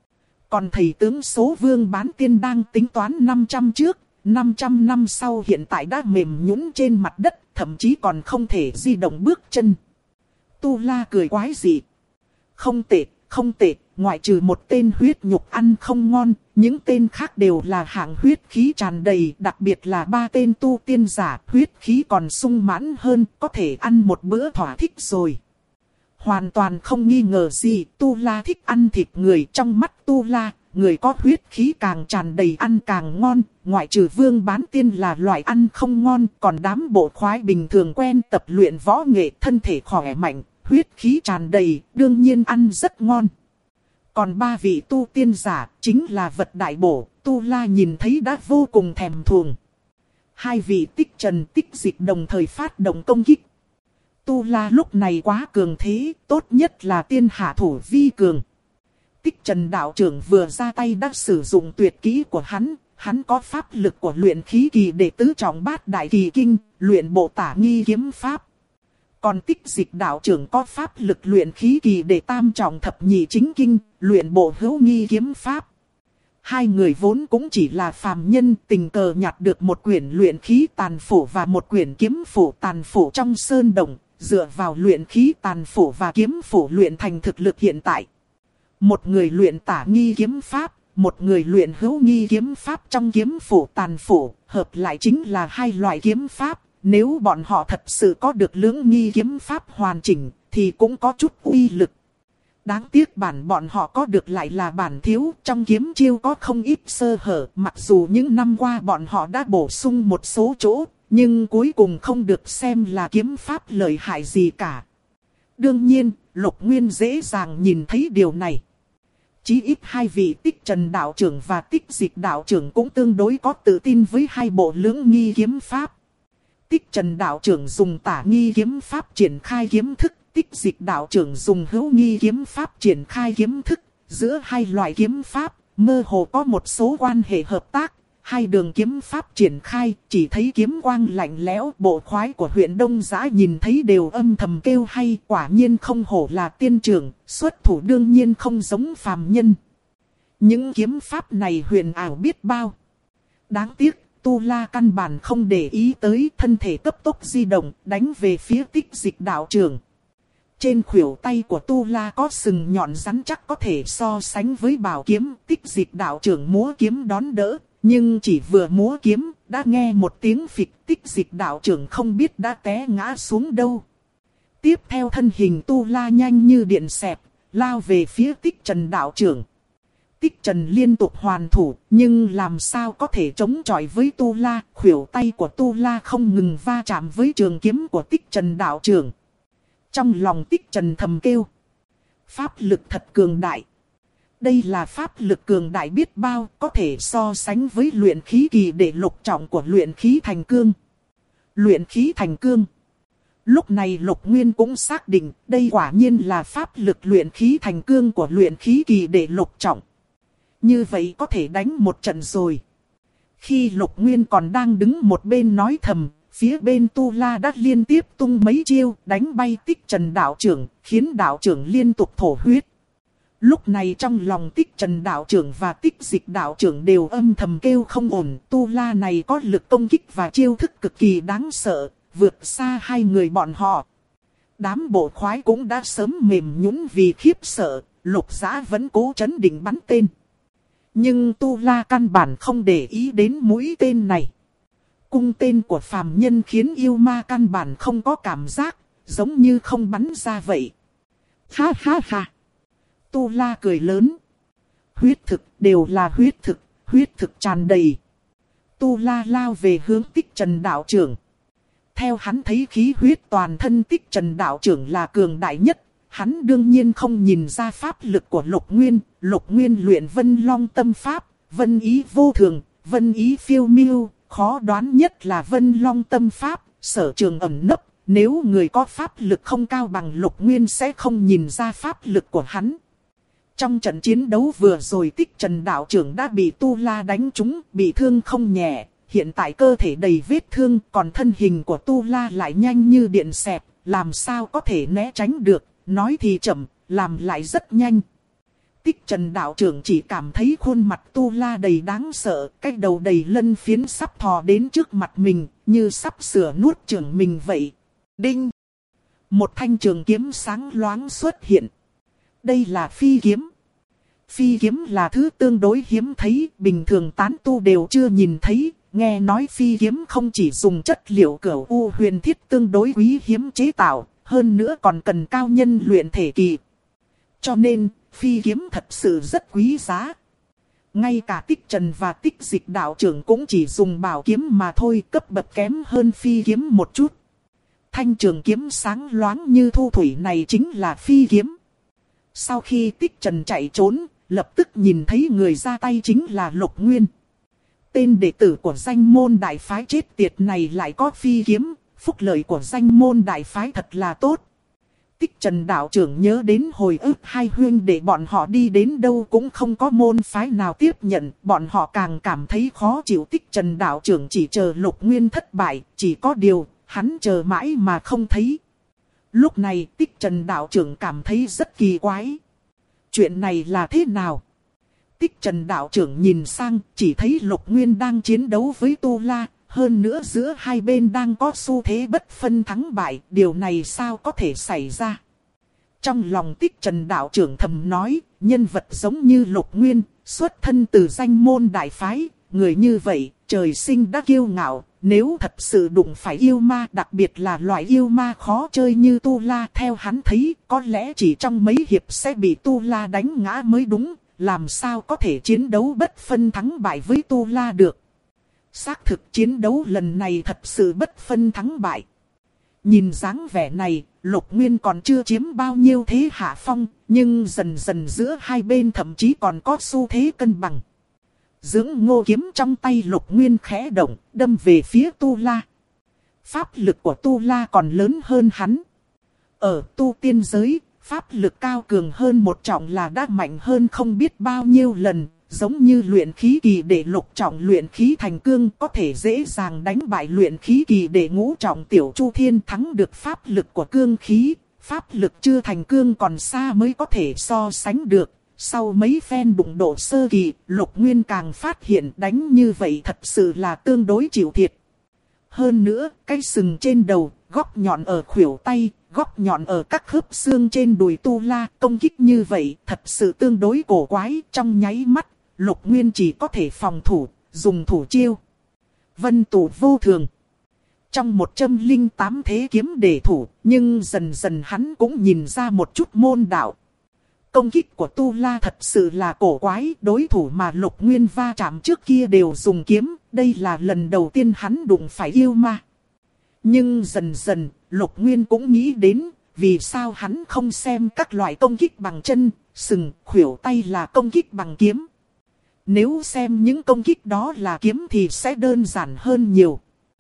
Còn thầy tướng số Vương Bán Tiên đang tính toán 500 trước, 500 năm sau hiện tại đã mềm nhũn trên mặt đất, thậm chí còn không thể di động bước chân. Tu La cười quái dị. Không tệ, không tệ, ngoại trừ một tên huyết nhục ăn không ngon, những tên khác đều là hạng huyết khí tràn đầy, đặc biệt là ba tên tu tiên giả, huyết khí còn sung mãn hơn, có thể ăn một bữa thỏa thích rồi. Hoàn toàn không nghi ngờ gì, Tu La thích ăn thịt người, trong mắt Tu La, người có huyết khí càng tràn đầy ăn càng ngon, ngoại trừ Vương Bán Tiên là loại ăn không ngon, còn đám bộ khoái bình thường quen tập luyện võ nghệ, thân thể khỏe mạnh, huyết khí tràn đầy, đương nhiên ăn rất ngon. Còn ba vị tu tiên giả, chính là vật đại bổ, Tu La nhìn thấy đã vô cùng thèm thuồng. Hai vị Tích Trần Tích Dịch đồng thời phát động công kích. Tu La lúc này quá cường thế, tốt nhất là tiên hạ thủ vi cường. Tích Trần đạo trưởng vừa ra tay đã sử dụng tuyệt kỹ của hắn có pháp lực của luyện khí kỳ đệ tứ trọng bát đại kỳ kinh, luyện bộ tả nghi kiếm pháp. Còn Tích Dịch đạo trưởng có pháp lực luyện khí kỳ đệ tam trọng thập nhị chính kinh, luyện bộ hữu nghi kiếm pháp. Hai người vốn cũng chỉ là phàm nhân, tình cờ nhặt được một quyển luyện khí tàn phủ và một quyển kiếm phủ tàn phủ trong sơn động, dựa vào luyện khí tàn phủ và kiếm phủ luyện thành thực lực hiện tại. Một người luyện tả nghi kiếm pháp, một người luyện hữu nghi kiếm pháp trong kiếm phủ tàn phủ, hợp lại chính là hai loại kiếm pháp. Nếu bọn họ thật sự có được lưỡng nghi kiếm pháp hoàn chỉnh, thì cũng có chút uy lực. Đáng tiếc bản bọn họ có được lại là bản thiếu, trong kiếm chiêu có không ít sơ hở. Mặc dù những năm qua bọn họ đã bổ sung một số chỗ, nhưng cuối cùng không được xem là kiếm pháp lợi hại gì cả. Đương nhiên, Lục Nguyên dễ dàng nhìn thấy điều này. Chí ít hai vị Tích Trần đạo trưởng và Tích Dịch đạo trưởng cũng tương đối có tự tin với hai bộ lưỡng nghi kiếm pháp. Tích Trần đạo trưởng dùng tả nghi kiếm pháp triển khai kiếm thức, Tích Dịch đạo trưởng dùng hữu nghi kiếm pháp triển khai kiếm thức. Giữa hai loại kiếm pháp, mơ hồ có một số quan hệ hợp tác. Hai đường kiếm pháp triển khai, chỉ thấy kiếm quang lạnh lẽo, bộ khoái của huyện Đông Giã nhìn thấy đều âm thầm kêu hay, quả nhiên không hổ là tiên trưởng, xuất thủ đương nhiên không giống phàm nhân. Những kiếm pháp này huyền ảo biết bao. Đáng tiếc, Tu La căn bản không để ý tới, thân thể cấp tốc di động, đánh về phía Tích Dịch đạo trưởng. Trên khuỷu tay của Tu La có sừng nhọn rắn chắc có thể so sánh với bảo kiếm, Tích Dịch đạo trưởng múa kiếm đón đỡ. Nhưng chỉ vừa múa kiếm, đã nghe một tiếng phịch, Tích Dịch đạo trưởng không biết đã té ngã xuống đâu. Tiếp theo thân hình Tu La nhanh như điện xẹt, lao về phía Tích Trần đạo trưởng. Tích Trần liên tục hoàn thủ, nhưng làm sao có thể chống chọi với Tu La, khuỷu tay của Tu La không ngừng va chạm với trường kiếm của Tích Trần đạo trưởng. Trong lòng Tích Trần thầm kêu. Pháp lực thật cường đại. Đây là pháp lực cường đại biết bao, có thể so sánh với luyện khí kỳ đệ lục trọng của luyện khí thành cương. Luyện khí thành cương. Lúc này Lục Nguyên cũng xác định, đây quả nhiên là pháp lực luyện khí thành cương của luyện khí kỳ đệ lục trọng. Như vậy có thể đánh một trận rồi. Khi Lục Nguyên còn đang đứng một bên nói thầm, phía bên Tu La đã liên tiếp tung mấy chiêu đánh bay Tích Trần đạo trưởng, khiến đạo trưởng liên tục thổ huyết. Lúc này trong lòng Tích Trần đạo trưởng và Tích Dịch đạo trưởng đều âm thầm kêu không ổn. Tu La này có lực công kích và chiêu thức cực kỳ đáng sợ, vượt xa hai người bọn họ. Đám bộ khoái cũng đã sớm mềm nhũn vì khiếp sợ, Lục Dã vẫn cố trấn định bắn tên. Nhưng Tu La căn bản không để ý đến mũi tên này. Cung tên của phàm nhân khiến yêu ma căn bản không có cảm giác, giống như không bắn ra vậy. Ha ha ha! Tu La cười lớn. Huyết thực, đều là huyết thực tràn đầy. Tu La lao về hướng Tích Trần đạo trưởng. Theo hắn thấy khí huyết toàn thân Tích Trần đạo trưởng là cường đại nhất. Hắn đương nhiên không nhìn ra pháp lực của Lục Nguyên. Lục Nguyên luyện Vân Long tâm pháp, vân ý vô thường, vân ý phiêu miêu. Khó đoán nhất là Vân Long tâm pháp, sở trường ẩn nấp. Nếu người có pháp lực không cao bằng Lục Nguyên sẽ không nhìn ra pháp lực của hắn. Trong trận chiến đấu vừa rồi Tích Trần đạo trưởng đã bị Tu La đánh trúng, bị thương không nhẹ. Hiện tại cơ thể đầy vết thương, còn thân hình của Tu La lại nhanh như điện xẹt, làm sao có thể né tránh được, nói thì chậm, làm lại rất nhanh. Tích Trần đạo trưởng chỉ cảm thấy khuôn mặt Tu La đầy đáng sợ, cái đầu đầy lân phiến sắp thò đến trước mặt mình, như sắp sửa nuốt chửng mình vậy. Đinh! Một thanh trường kiếm sáng loáng xuất hiện. Đây là phi kiếm. Phi kiếm là thứ tương đối hiếm thấy, bình thường tán tu đều chưa nhìn thấy. Nghe nói phi kiếm không chỉ dùng chất liệu cửu u huyền thiết tương đối quý hiếm chế tạo, hơn nữa còn cần cao nhân luyện thể kỳ. Cho nên, phi kiếm thật sự rất quý giá. Ngay cả Tích Trần và Tích Dịch đạo trưởng cũng chỉ dùng bảo kiếm mà thôi, cấp bậc kém hơn phi kiếm một chút. Thanh trường kiếm sáng loáng như thu thủy này chính là phi kiếm. Sau khi Tích Trần chạy trốn, lập tức nhìn thấy người ra tay chính là Lục Nguyên. Tên đệ tử của danh môn đại phái chết tiệt này lại có phi kiếm, phúc lợi của danh môn đại phái thật là tốt. Tích Trần đạo trưởng nhớ đến hồi ức hai huynh đệ bọn họ đi đến đâu cũng không có môn phái nào tiếp nhận, bọn họ càng cảm thấy khó chịu. Tích Trần đạo trưởng chỉ chờ Lục Nguyên thất bại, chỉ có điều, hắn chờ mãi mà không thấy. Lúc này Tích Trần đạo trưởng cảm thấy rất kỳ quái. Chuyện này là thế nào? Tích Trần đạo trưởng nhìn sang, chỉ thấy Lục Nguyên đang chiến đấu với Tu La, hơn nữa giữa hai bên đang có xu thế bất phân thắng bại, điều này sao có thể xảy ra? Trong lòng Tích Trần đạo trưởng thầm nói, nhân vật giống như Lục Nguyên, xuất thân từ danh môn đại phái, người như vậy, trời sinh đã kiêu ngạo, nếu thật sự đụng phải yêu ma, đặc biệt là loại yêu ma khó chơi như Tu La, theo hắn thấy, có lẽ chỉ trong mấy hiệp sẽ bị Tu La đánh ngã mới đúng. Làm sao có thể chiến đấu bất phân thắng bại với Tu La được? Xác thực chiến đấu lần này thật sự bất phân thắng bại. Nhìn dáng vẻ này, Lục Nguyên còn chưa chiếm bao nhiêu thế hạ phong, nhưng dần dần giữa hai bên thậm chí còn có xu thế cân bằng. Dưỡng ngô kiếm trong tay Lục Nguyên khẽ động, đâm về phía Tu La. Pháp lực của Tu La còn lớn hơn hắn. Ở tu tiên giới, pháp lực cao cường hơn một trọng là đã mạnh hơn không biết bao nhiêu lần, giống như luyện khí kỳ đệ lục trọng luyện khí thành cương có thể dễ dàng đánh bại luyện khí kỳ đệ ngũ trọng tiểu Chu Thiên thắng được pháp lực của cương khí, pháp lực chưa thành cương còn xa mới có thể so sánh được. Sau mấy phen đụng độ sơ kỳ, Lục Nguyên càng phát hiện đánh như vậy thật sự là tương đối chịu thiệt. Hơn nữa, cái sừng trên đầu, góc nhọn ở khuỷu tay, góc nhọn ở các khớp xương trên đùi Tu La, công kích như vậy thật sự tương đối cổ quái. Trong nháy mắt, Lục Nguyên chỉ có thể phòng thủ, dùng thủ chiêu Vân Tù vô thường. Trong 108 thế kiếm để thủ, nhưng dần dần hắn cũng nhìn ra một chút môn đạo. công kích của Tu La thật sự là cổ quái, đối thủ mà Lục Nguyên va chạm trước kia đều dùng kiếm, đây là lần đầu tiên hắn đụng phải yêu ma. Nhưng dần dần, Lục Nguyên cũng nghĩ đến, vì sao hắn không xem các loại công kích bằng chân, sừng, khuỷu tay là công kích bằng kiếm. Nếu xem những công kích đó là kiếm thì sẽ đơn giản hơn nhiều.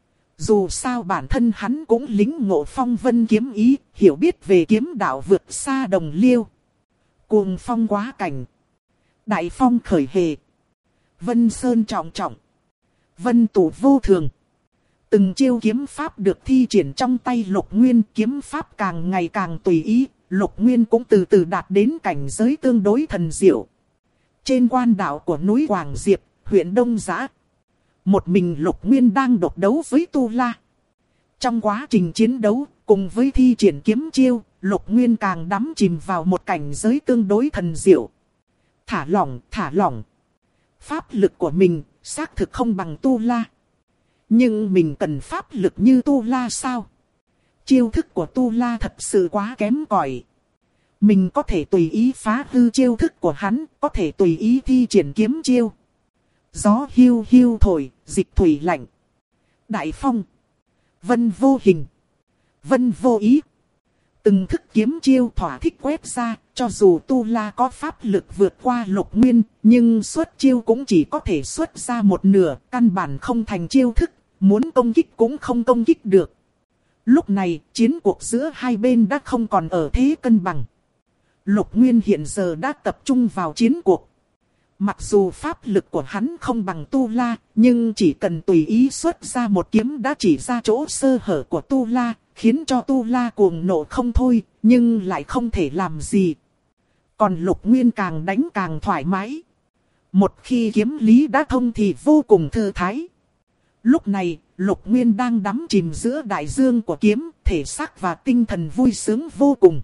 Dù sao bản thân hắn cũng lính ngộ phong vân kiếm ý, hiểu biết về kiếm đạo vượt xa đồng liêu. Cuồng phong quá cảnh. Đại phong khởi hề. Vân sơn trọng trọng. Vân tụ vô thường. Từng chiêu kiếm pháp được thi triển trong tay Lục Nguyên, kiếm pháp càng ngày càng tùy ý, Lục Nguyên cũng từ từ đạt đến cảnh giới tương đối thần diệu. Trên quan đảo của núi Quảng Diệp, huyện Đông Giã, một mình Lục Nguyên đang độc đấu với Tu La. Trong quá trình chiến đấu, cùng với thi triển kiếm chiêu, Lục Nguyên càng đắm chìm vào một cảnh giới tương đối thần diệu. Thả lỏng, thả lỏng. Pháp lực của mình, xác thực không bằng Tu La. Nhưng mình cần pháp lực như Tu La sao? Chiêu thức của Tu La thật sự quá kém cỏi. Mình có thể tùy ý phá hư chiêu thức của hắn, có thể tùy ý thi triển kiếm chiêu. Gió hiu hiu thổi, dịch thủy lạnh. Đại phong. Vân vô hình. Vân vô ý. Từng thức kiếm chiêu thỏa thích quét ra, cho dù Tu La có pháp lực vượt qua Lục Nguyên, nhưng xuất chiêu cũng chỉ có thể xuất ra một nửa, căn bản không thành chiêu thức, muốn công kích cũng không công kích được. Lúc này, chiến cuộc giữa hai bên đã không còn ở thế cân bằng. Lục Nguyên hiện giờ đã tập trung vào chiến cuộc. Mặc dù pháp lực của hắn không bằng Tu La, nhưng chỉ cần tùy ý xuất ra một kiếm đã chỉ ra chỗ sơ hở của Tu La, khiến cho Tu La cuồng nộ không thôi, nhưng lại không thể làm gì. Còn Lục Nguyên càng đánh càng thoải mái. Một khi kiếm lý đã thông thì vô cùng thư thái. Lúc này, Lục Nguyên đang đắm chìm giữa đại dương của kiếm, thể xác và tinh thần vui sướng vô cùng.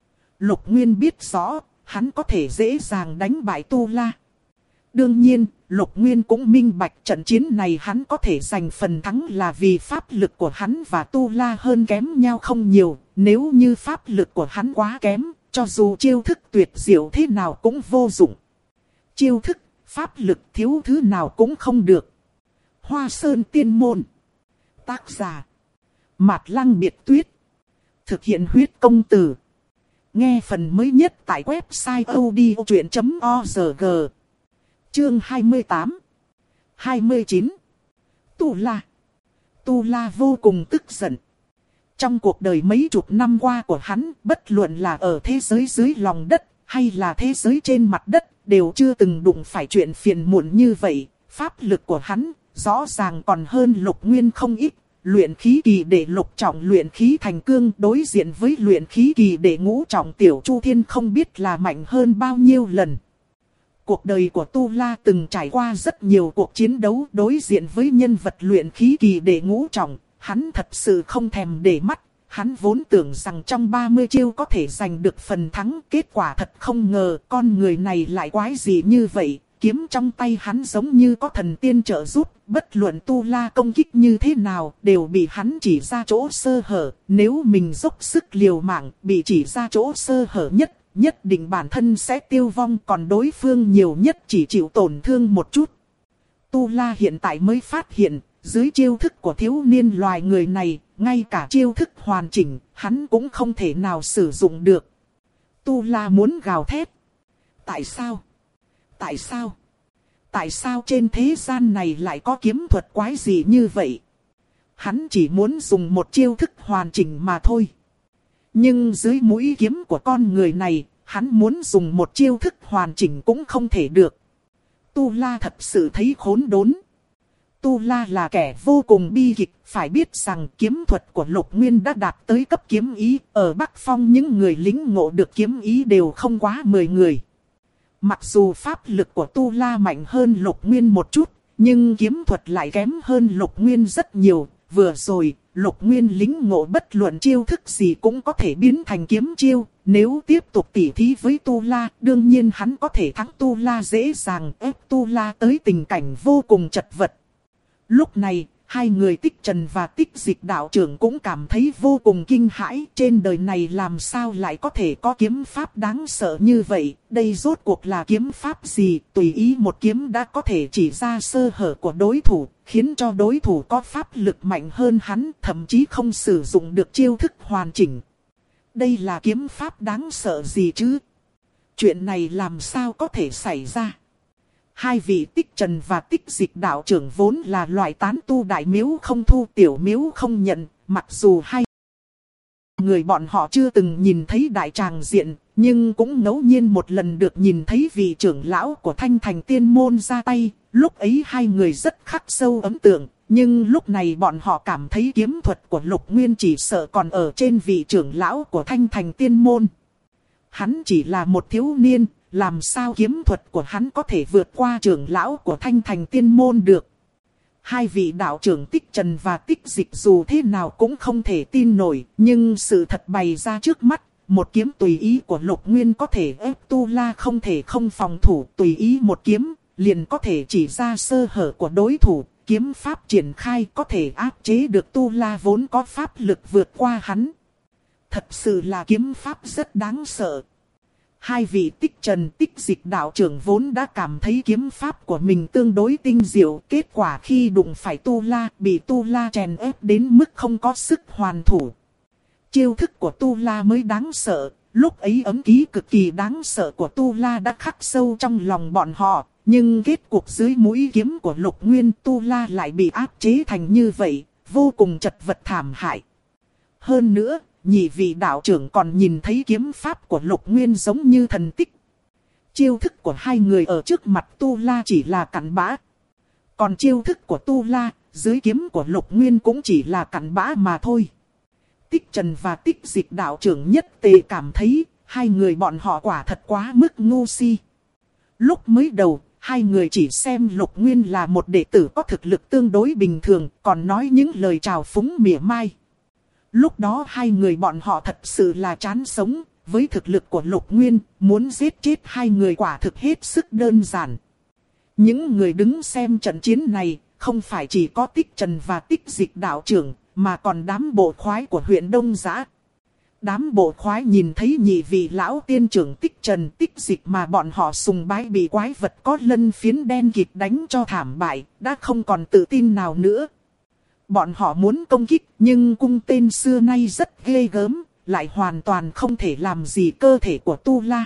Lục Nguyên biết rõ, hắn có thể dễ dàng đánh bại Tu La. Đương nhiên, Lục Nguyên cũng minh bạch trận chiến này hắn có thể giành phần thắng là vì pháp lực của hắn và Tu La hơn kém nhau không nhiều. Nếu như pháp lực của hắn quá kém, cho dù chiêu thức tuyệt diệu thế nào cũng vô dụng. Chiêu thức, pháp lực thiếu thứ nào cũng không được. Hoa Sơn Tiên Môn. Tác giả. Mạt Lăng Biệt Tuyết. Thực hiện huyết công từ. Nghe phần mới nhất tại website odchuyện.org. Chương 28. 29. Tu La. Tu La vô cùng tức giận. Trong cuộc đời mấy chục năm qua của hắn, bất luận là ở thế giới dưới lòng đất, hay là thế giới trên mặt đất, đều chưa từng đụng phải chuyện phiền muộn như vậy. Pháp lực của hắn, rõ ràng còn hơn Lục Nguyên không ít. Luyện khí kỳ để lục trọng luyện khí thành cương đối diện với luyện khí kỳ để ngũ trọng tiểu Chu Thiên không biết là mạnh hơn bao nhiêu lần. Cuộc đời của Tu La từng trải qua rất nhiều cuộc chiến đấu đối diện với nhân vật luyện khí kỳ để ngũ trọng, hắn thật sự không thèm để mắt, hắn vốn tưởng rằng trong 30 chiêu có thể giành được phần thắng, kết quả thật không ngờ con người này lại quái gì như vậy, kiếm trong tay hắn giống như có thần tiên trợ giúp, bất luận Tu La công kích như thế nào đều bị hắn chỉ ra chỗ sơ hở, nếu mình dốc sức liều mạng bị chỉ ra chỗ sơ hở nhất định bản thân sẽ tiêu vong, còn đối phương nhiều nhất chỉ chịu tổn thương một chút. Tu La hiện tại mới phát hiện, dưới chiêu thức của thiếu niên loài người này, ngay cả chiêu thức hoàn chỉnh, hắn cũng không thể nào sử dụng được. Tu La muốn gào thét. Tại sao? Tại sao? Tại sao trên thế gian này lại có kiếm thuật quái gì như vậy? Hắn chỉ muốn dùng một chiêu thức hoàn chỉnh mà thôi. Nhưng dưới mũi kiếm của con người này, hắn muốn dùng một chiêu thức hoàn chỉnh cũng không thể được. Tu La thật sự thấy khốn đốn. Tu La là kẻ vô cùng bi kịch, phải biết rằng kiếm thuật của Lục Nguyên đã đạt tới cấp kiếm ý. Ở Bắc Phong những người lính ngộ được kiếm ý đều không quá 10 người. Mặc dù pháp lực của Tu La mạnh hơn Lục Nguyên một chút, nhưng kiếm thuật lại kém hơn Lục Nguyên rất nhiều. Vừa rồi, Lục Nguyên lính ngộ bất luận chiêu thức gì cũng có thể biến thành kiếm chiêu. Nếu tiếp tục tỉ thí với Tu La, đương nhiên hắn có thể thắng Tu La dễ dàng, ép Tu La tới tình cảnh vô cùng chật vật. Lúc này, Hai người Tích Trần và Tích Dịch đạo trưởng cũng cảm thấy vô cùng kinh hãi. Trên đời này làm sao lại có thể có kiếm pháp đáng sợ như vậy? Đây rốt cuộc là kiếm pháp gì? Tùy ý một kiếm đã có thể chỉ ra sơ hở của đối thủ, khiến cho đối thủ có pháp lực mạnh hơn hắn, thậm chí không sử dụng được chiêu thức hoàn chỉnh. Đây là kiếm pháp đáng sợ gì chứ? Chuyện này làm sao có thể xảy ra? Hai vị Tích Trần và Tích Dịch đạo trưởng vốn là loại tán tu đại miếu không thu tiểu miếu không nhận, mặc dù hai người bọn họ chưa từng nhìn thấy đại tràng diện, nhưng cũng ngẫu nhiên một lần được nhìn thấy vị trưởng lão của Thanh Thành Tiên Môn ra tay, lúc ấy hai người rất khắc sâu ấn tượng, nhưng lúc này bọn họ cảm thấy kiếm thuật của Lục Nguyên chỉ sợ còn ở trên vị trưởng lão của Thanh Thành Tiên Môn. Hắn chỉ là một thiếu niên, làm sao kiếm thuật của hắn có thể vượt qua trưởng lão của Thanh Thành Tiên Môn được. Hai vị đạo trưởng Tích Trần và Tích Dịch dù thế nào cũng không thể tin nổi, nhưng sự thật bày ra trước mắt, một kiếm tùy ý của Lục Nguyên có thể ép Tu La không thể không phòng thủ, tùy ý một kiếm, liền có thể chỉ ra sơ hở của đối thủ, kiếm pháp triển khai có thể áp chế được Tu La vốn có pháp lực vượt qua hắn. Thật sự là kiếm pháp rất đáng sợ. Hai vị Tích Trần Tích Dịch đạo trưởng vốn đã cảm thấy kiếm pháp của mình tương đối tinh diệu. Kết quả khi đụng phải Tu La, bị Tu La chèn ép đến mức không có sức hoàn thủ. Chiêu thức của Tu La mới đáng sợ. Lúc ấy ấm ký cực kỳ đáng sợ của Tu La đã khắc sâu trong lòng bọn họ. Nhưng kết cục dưới mũi kiếm của Lục Nguyên, Tu La lại bị áp chế thành như vậy, vô cùng chật vật thảm hại. Hơn nữa, nhị vị đạo trưởng còn nhìn thấy kiếm pháp của Lục Nguyên giống như thần tích. Chiêu thức của hai người ở trước mặt Tu La chỉ là cặn bã. Còn chiêu thức của Tu La, dưới kiếm của Lục Nguyên cũng chỉ là cặn bã mà thôi. Tích Trần và Tích Dịch đạo trưởng nhất tề cảm thấy, hai người bọn họ quả thật quá mức ngu si. Lúc mới đầu, hai người chỉ xem Lục Nguyên là một đệ tử có thực lực tương đối bình thường, còn nói những lời trào phúng mỉa mai. Lúc đó hai người bọn họ thật sự là chán sống, với thực lực của Lục Nguyên, muốn giết chết hai người quả thực hết sức đơn giản. Những người đứng xem trận chiến này, không phải chỉ có Tích Trần và Tích Dịch đạo trưởng, mà còn đám bộ khoái của huyện Đông Giã. Đám bộ khoái nhìn thấy nhị vị lão tiên trưởng Tích Trần Tích Dịch mà bọn họ sùng bái bị quái vật có lân phiến đen kịt đánh cho thảm bại, đã không còn tự tin nào nữa. Bọn họ muốn công kích, nhưng cung tên xưa nay rất ghê gớm, lại hoàn toàn không thể làm gì cơ thể của Tu La.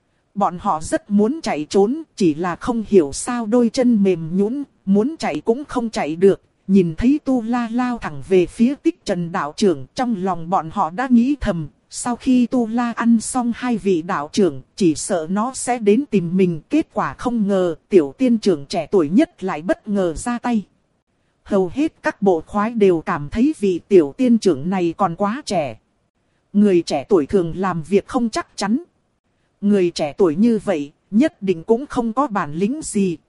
Bọn họ rất muốn chạy trốn, chỉ là không hiểu sao đôi chân mềm nhũn, muốn chạy cũng không chạy được. Nhìn thấy Tu La lao thẳng về phía Tích Trần đạo trưởng, trong lòng bọn họ đã nghĩ thầm, sau khi Tu La ăn xong hai vị đạo trưởng, chỉ sợ nó sẽ đến tìm mình. Kết quả không ngờ, tiểu tiên trưởng trẻ tuổi nhất lại bất ngờ ra tay. Hầu hết các bộ khoái đều cảm thấy vị tiểu tiên trưởng này còn quá trẻ. Người trẻ tuổi thường làm việc không chắc chắn. Người trẻ tuổi như vậy, nhất định cũng không có bản lĩnh gì.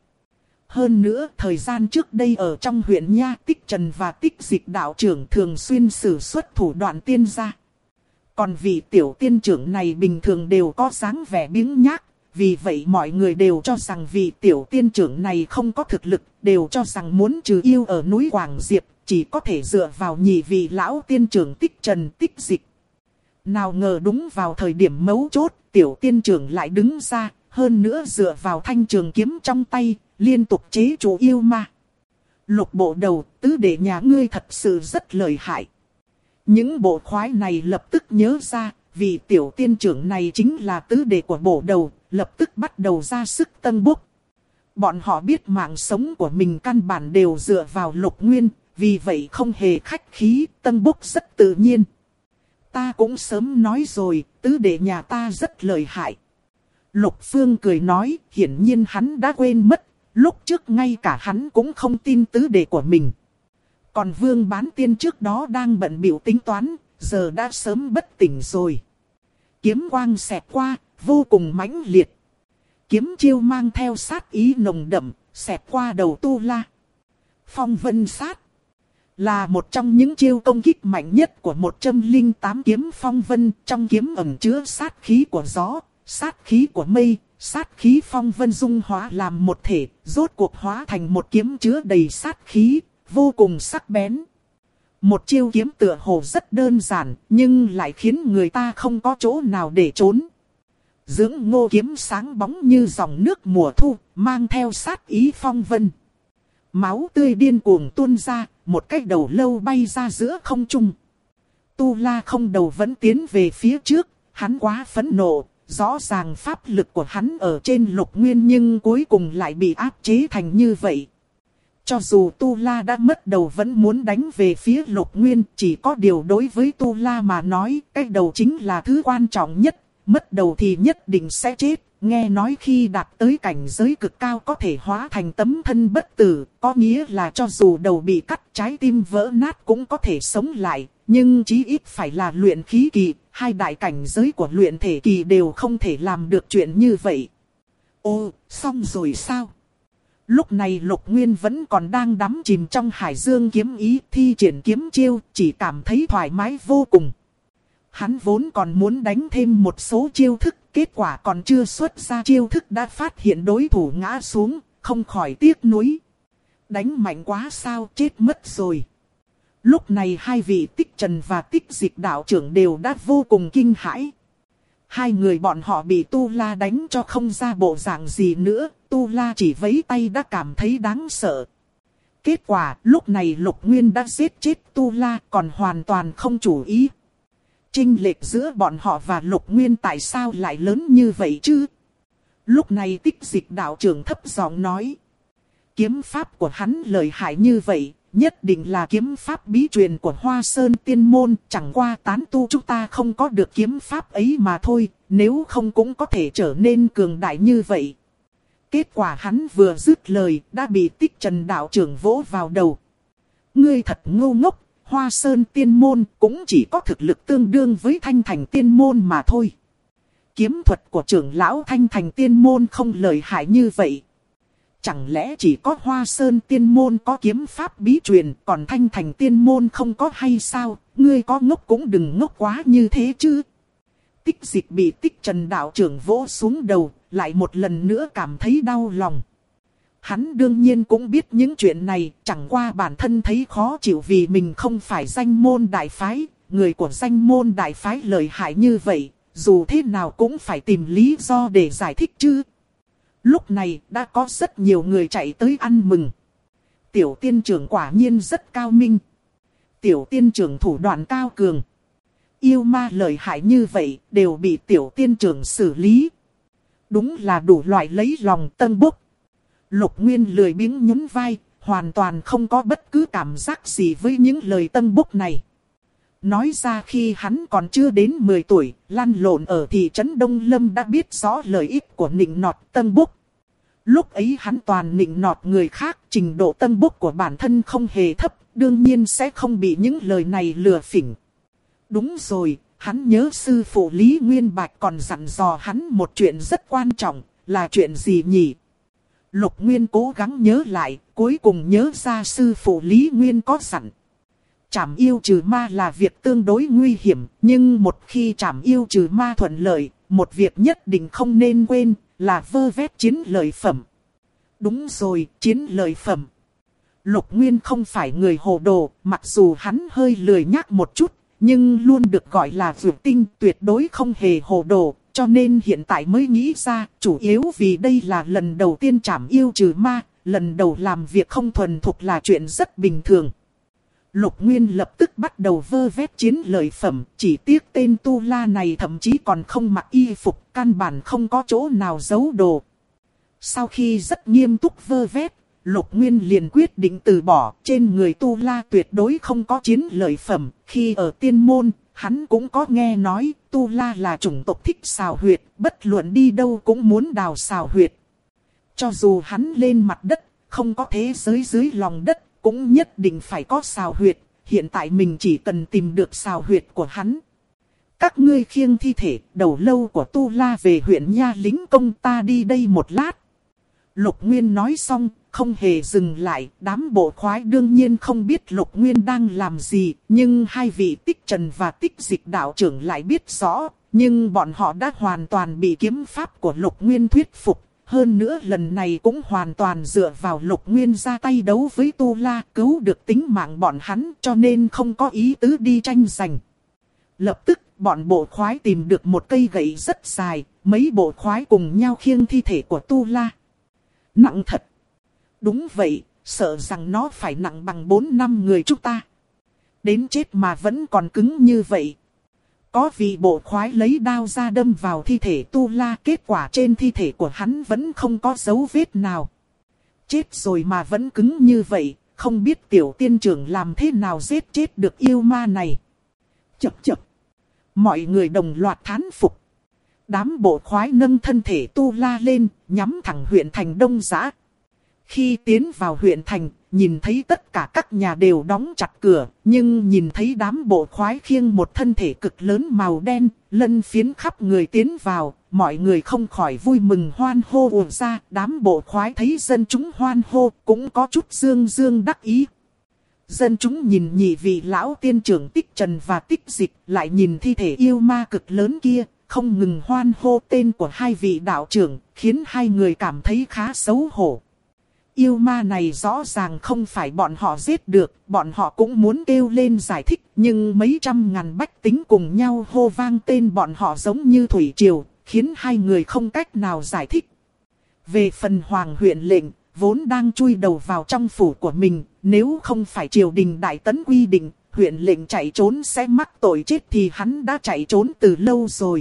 Hơn nữa, thời gian trước đây ở trong huyện Nha, Tích Trần và Tích Dịch đạo trưởng thường xuyên sử xuất thủ đoạn tiên gia. Còn vị tiểu tiên trưởng này bình thường đều có dáng vẻ biếng nhác. Vì vậy mọi người đều cho rằng vị tiểu tiên trưởng này không có thực lực, đều cho rằng muốn trừ yêu ở núi Quảng Diệp, chỉ có thể dựa vào nhị vị lão tiên trưởng Tích Trần Tích Dịch. Nào ngờ đúng vào thời điểm mấu chốt, tiểu tiên trưởng lại đứng ra, hơn nữa dựa vào thanh trường kiếm trong tay, liên tục chế trụ yêu ma. Lục bộ đầu, tứ đệ nhà ngươi thật sự rất lợi hại. Những bộ khoái này lập tức nhớ ra, vì tiểu tiên trưởng này chính là tứ đệ của bộ đầu, lập tức bắt đầu ra sức tân bốc. Bọn họ biết mạng sống của mình căn bản đều dựa vào Lục Nguyên, vì vậy không hề khách khí, tân bốc rất tự nhiên. Ta cũng sớm nói rồi, tứ đệ nhà ta rất lợi hại. Lục Phương cười nói, hiển nhiên hắn đã quên mất, lúc trước ngay cả hắn cũng không tin tứ đệ của mình. Còn Vương Bán Tiên trước đó đang bận bịu tính toán, giờ đã sớm bất tỉnh rồi. Kiếm quang xẹt qua, vô cùng mãnh liệt. Kiếm chiêu mang theo sát ý nồng đậm, xẹt qua đầu Tu La. Phong vân sát là một trong những chiêu công kích mạnh nhất của 108 kiếm phong vân. Trong kiếm ẩn chứa sát khí của gió, sát khí của mây, sát khí phong vân dung hóa làm một thể, rốt cuộc hóa thành một kiếm chứa đầy sát khí, vô cùng sắc bén. Một chiêu kiếm tựa hồ rất đơn giản, nhưng lại khiến người ta không có chỗ nào để trốn. Dưỡng ngô kiếm sáng bóng như dòng nước mùa thu, mang theo sát ý phong vân. Máu tươi điên cuồng tuôn ra, một cái đầu lâu bay ra giữa không trung. Tu La không đầu vẫn tiến về phía trước, hắn quá phẫn nộ, rõ ràng pháp lực của hắn ở trên Lục Nguyên nhưng cuối cùng lại bị áp chế thành như vậy. Cho dù Tu La đã mất đầu vẫn muốn đánh về phía Lục Nguyên, chỉ có điều đối với Tu La mà nói, cái đầu chính là thứ quan trọng nhất, mất đầu thì nhất định sẽ chết. Nghe nói khi đạt tới cảnh giới cực cao có thể hóa thành tấm thân bất tử, có nghĩa là cho dù đầu bị cắt, trái tim vỡ nát cũng có thể sống lại, nhưng chí ít phải là luyện khí kỳ, hai đại cảnh giới của luyện thể kỳ đều không thể làm được chuyện như vậy. Ô, xong rồi sao? Lúc này Lục Nguyên vẫn còn đang đắm chìm trong hải dương kiếm ý, thi triển kiếm chiêu, chỉ cảm thấy thoải mái vô cùng. Hắn vốn còn muốn đánh thêm một số chiêu thức, kết quả còn chưa xuất ra chiêu thức đã phát hiện đối thủ ngã xuống, không khỏi tiếc nuối. Đánh mạnh quá sao, chết mất rồi. Lúc này hai vị Tích Trần và Tích Dịch đạo trưởng đều đã vô cùng kinh hãi. Hai người bọn họ bị Tu La đánh cho không ra bộ dạng gì nữa, Tu La chỉ vẫy tay đã cảm thấy đáng sợ. Kết quả lúc này Lục Nguyên đã giết chết Tu La còn hoàn toàn không chủ ý. Chênh lệch giữa bọn họ và Lục Nguyên tại sao lại lớn như vậy chứ? Lúc này Tích Dịch đạo trưởng thấp giọng nói. Kiếm pháp của hắn lợi hại như vậy, nhất định là kiếm pháp bí truyền của Hoa Sơn Tiên Môn. Chẳng qua tán tu chúng ta không có được kiếm pháp ấy mà thôi, nếu không cũng có thể trở nên cường đại như vậy. Kết quả hắn vừa dứt lời, đã bị Tích Trần đạo trưởng vỗ vào đầu. Ngươi thật ngu ngốc. Hoa Sơn Tiên Môn cũng chỉ có thực lực tương đương với Thanh Thành Tiên Môn mà thôi. Kiếm thuật của trưởng lão Thanh Thành Tiên Môn không lợi hại như vậy. Chẳng lẽ chỉ có Hoa Sơn Tiên Môn có kiếm pháp bí truyền, còn Thanh Thành Tiên Môn không có hay sao? Ngươi có ngốc cũng đừng ngốc quá như thế chứ. Tích Dịch bị Tích Trần đạo trưởng vỗ xuống đầu, lại một lần nữa cảm thấy đau lòng. Hắn đương nhiên cũng biết những chuyện này, chẳng qua bản thân thấy khó chịu vì mình không phải danh môn đại phái, người của danh môn đại phái lợi hại như vậy, dù thế nào cũng phải tìm lý do để giải thích chứ. Lúc này đã có rất nhiều người chạy tới ăn mừng. Tiểu tiên trưởng quả nhiên rất cao minh. Tiểu tiên trưởng thủ đoạn cao cường. Yêu ma lợi hại như vậy đều bị tiểu tiên trưởng xử lý. Đúng là đủ loại lấy lòng tân bốc. Lục Nguyên lười biếng nhún vai, hoàn toàn không có bất cứ cảm giác gì với những lời tân bốc này. Nói ra khi hắn còn chưa đến 10 tuổi, lăn lộn ở thị trấn Đông Lâm đã biết rõ lợi ích của nịnh nọt tân bốc. Lúc ấy hắn toàn nịnh nọt người khác, trình độ tân bốc của bản thân không hề thấp, đương nhiên sẽ không bị những lời này lừa phỉnh. Đúng rồi, hắn nhớ sư phụ Lý Nguyên Bạch còn dặn dò hắn một chuyện rất quan trọng, là chuyện gì nhỉ? Lục Nguyên cố gắng nhớ lại, cuối cùng nhớ ra sư phụ Lý Nguyên có dặn. Trảm yêu trừ ma là việc tương đối nguy hiểm, nhưng một khi trảm yêu trừ ma thuận lợi, một việc nhất định không nên quên, là vơ vét chiến lợi phẩm. Đúng rồi, chiến lợi phẩm. Lục Nguyên không phải người hồ đồ, mặc dù hắn hơi lười nhác một chút, nhưng luôn được gọi là vượt tinh, tuyệt đối không hề hồ đồ. Cho nên hiện tại mới nghĩ ra, chủ yếu vì đây là lần đầu tiên trảm yêu trừ ma, lần đầu làm việc không thuần thục là chuyện rất bình thường. Lục Nguyên lập tức bắt đầu vơ vét chiến lợi phẩm, chỉ tiếc tên Tu La này thậm chí còn không mặc y phục, căn bản không có chỗ nào giấu đồ. Sau khi rất nghiêm túc vơ vét, Lục Nguyên liền quyết định từ bỏ, trên người Tu La tuyệt đối không có chiến lợi phẩm, khi ở tiên môn. Hắn cũng có nghe nói, Tu La là chủng tộc thích xào huyệt, bất luận đi đâu cũng muốn đào xào huyệt. Cho dù hắn lên mặt đất, không có thế giới dưới lòng đất, cũng nhất định phải có xào huyệt. Hiện tại mình chỉ cần tìm được xào huyệt của hắn. Các ngươi khiêng thi thể, đầu lâu của Tu La về huyện Nha Lính Công, ta đi đây một lát. Lục Nguyên nói xong, không hề dừng lại, đám bộ khoái đương nhiên không biết Lục Nguyên đang làm gì, nhưng hai vị Tích Trần và Tích Dịch đạo trưởng lại biết rõ, nhưng bọn họ đã hoàn toàn bị kiếm pháp của Lục Nguyên thuyết phục, Hơn nữa lần này cũng hoàn toàn dựa vào Lục Nguyên ra tay đấu với Tu La cứu được tính mạng bọn hắn cho nên không có ý tứ đi tranh giành. Lập tức bọn bộ khoái tìm được một cây gậy rất dài, mấy bộ khoái cùng nhau khiêng thi thể của Tu La. Nặng thật. Đúng vậy, sợ rằng nó phải nặng bằng 4-5 người chúng ta. Đến chết mà vẫn còn cứng như vậy. Có vị bộ khoái lấy đao ra đâm vào thi thể Tu La, kết quả trên thi thể của hắn vẫn không có dấu vết nào. Chết rồi mà vẫn cứng như vậy, không biết tiểu tiên trưởng làm thế nào giết chết được yêu ma này. Chậc chậc. Mọi người đồng loạt thán phục. Đám bộ khoái nâng thân thể Tu La lên, nhắm thẳng huyện thành Đông Giã. Khi tiến vào huyện thành, nhìn thấy tất cả các nhà đều đóng chặt cửa, nhưng nhìn thấy đám bộ khoái khiêng một thân thể cực lớn màu đen, lân phiến khắp người tiến vào, mọi người không khỏi vui mừng hoan hô ùa ra. Đám bộ khoái thấy dân chúng hoan hô, cũng có chút dương dương đắc ý. Dân chúng nhìn nhị vị lão tiên trưởng Tích Trần và Tích Dịch, lại nhìn thi thể yêu ma cực lớn kia, không ngừng hoan hô tên của hai vị đạo trưởng, khiến hai người cảm thấy khá xấu hổ. Yêu ma này rõ ràng không phải bọn họ giết được, bọn họ cũng muốn kêu lên giải thích, nhưng mấy trăm ngàn bách tính cùng nhau hô vang tên bọn họ giống như thủy triều, khiến hai người không cách nào giải thích. Về phần Hoàng huyện lệnh, vốn đang chui đầu vào trong phủ của mình, nếu không phải triều đình đại tấn quy định, huyện lệnh chạy trốn sẽ mắc tội chết thì hắn đã chạy trốn từ lâu rồi.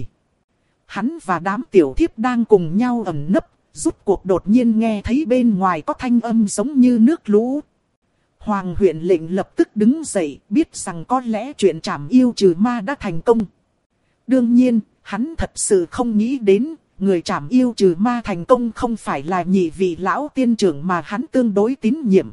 Hắn và đám tiểu thiếp đang cùng nhau ẩn nấp, rút cuộc đột nhiên nghe thấy bên ngoài có thanh âm giống như nước lũ. Hoàng huyện lệnh lập tức đứng dậy, biết rằng có lẽ chuyện trảm yêu trừ ma đã thành công. Đương nhiên, hắn thật sự không nghĩ đến, người trảm yêu trừ ma thành công không phải là nhị vị lão tiên trưởng mà hắn tương đối tín nhiệm,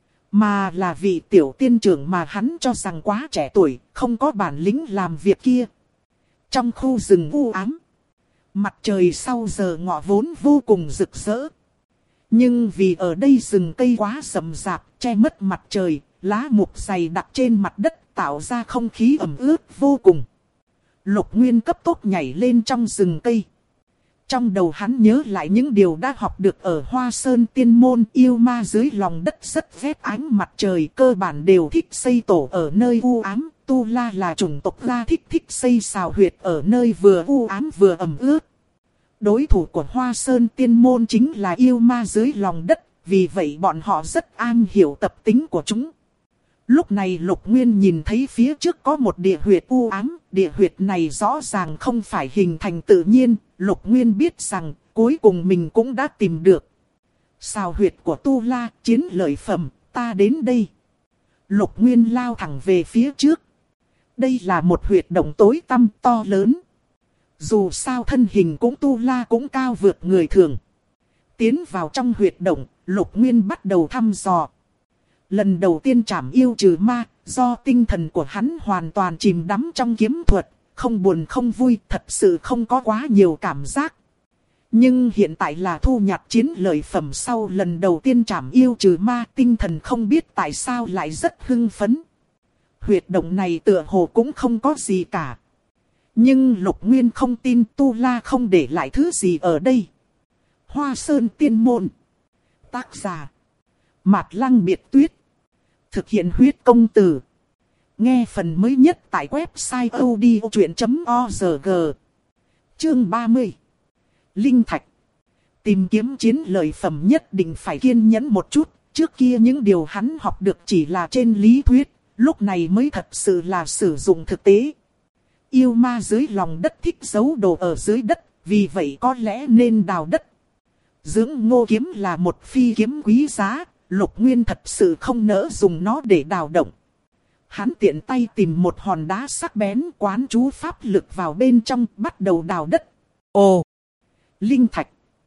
mà là vị tiểu tiên trưởng mà hắn cho rằng quá trẻ tuổi, không có bản lĩnh làm việc kia. Trong khu rừng u ám, mặt trời sau giờ ngọ vốn vô cùng rực rỡ. Nhưng vì ở đây rừng cây quá rậm rạp, che mất mặt trời, lá mục dày đặc trên mặt đất tạo ra không khí ẩm ướt vô cùng. Lục Nguyên cấp tốc nhảy lên trong rừng cây. Trong đầu hắn nhớ lại những điều đã học được ở Hoa Sơn Tiên Môn, yêu ma dưới lòng đất rất ghét ánh mặt trời, cơ bản đều thích xây tổ ở nơi u ám. Tu La là chủng tộc La thích xây xào huyệt ở nơi vừa u ám vừa ẩm ướt. Đối thủ của Hoa Sơn Tiên Môn chính là yêu ma dưới lòng đất, vì vậy bọn họ rất am hiểu tập tính của chúng. Lúc này Lục Nguyên nhìn thấy phía trước có một địa huyệt u ám, địa huyệt này rõ ràng không phải hình thành tự nhiên, Lục Nguyên biết rằng cuối cùng mình cũng đã tìm được. Xào huyệt của Tu La, chiến lợi phẩm, ta đến đây. Lục Nguyên lao thẳng về phía trước. Đây là một huyệt động tối tăm to lớn. Dù sao thân hình cũng Tu La cũng cao vượt người thường. Tiến vào trong huyệt động, Lục Nguyên bắt đầu thăm dò. Lần đầu tiên trảm yêu trừ ma, do tinh thần của hắn hoàn toàn chìm đắm trong kiếm thuật, không buồn không vui, thật sự không có quá nhiều cảm giác. Nhưng hiện tại là thu nhặt chiến lợi phẩm sau lần đầu tiên trảm yêu trừ ma, tinh thần không biết tại sao lại rất hưng phấn. Huyệt động này tựa hồ cũng không có gì cả. Nhưng Lục Nguyên không tin Tu La không để lại thứ gì ở đây. Hoa Sơn Tiên Môn. Tác giả Mạt Lăng Biệt Tuyết. Thực hiện huyết công từ. Nghe phần mới nhất tại website odchuyện.org. Chương 30. Linh Thạch. Tìm kiếm chiến lợi phẩm nhất định phải kiên nhẫn một chút. Trước kia những điều hắn học được chỉ là trên lý thuyết, lúc này mới thật sự là sử dụng thực tế. Yêu ma dưới lòng đất thích giấu đồ ở dưới đất, vì vậy có lẽ nên đào đất. Dưỡng ngô kiếm là một phi kiếm quý giá, Lục Nguyên thật sự không nỡ dùng nó để đào động. Hắn tiện tay tìm một hòn đá sắc bén, quán chú pháp lực vào bên trong, bắt đầu đào đất. Ồ! Linh thạch!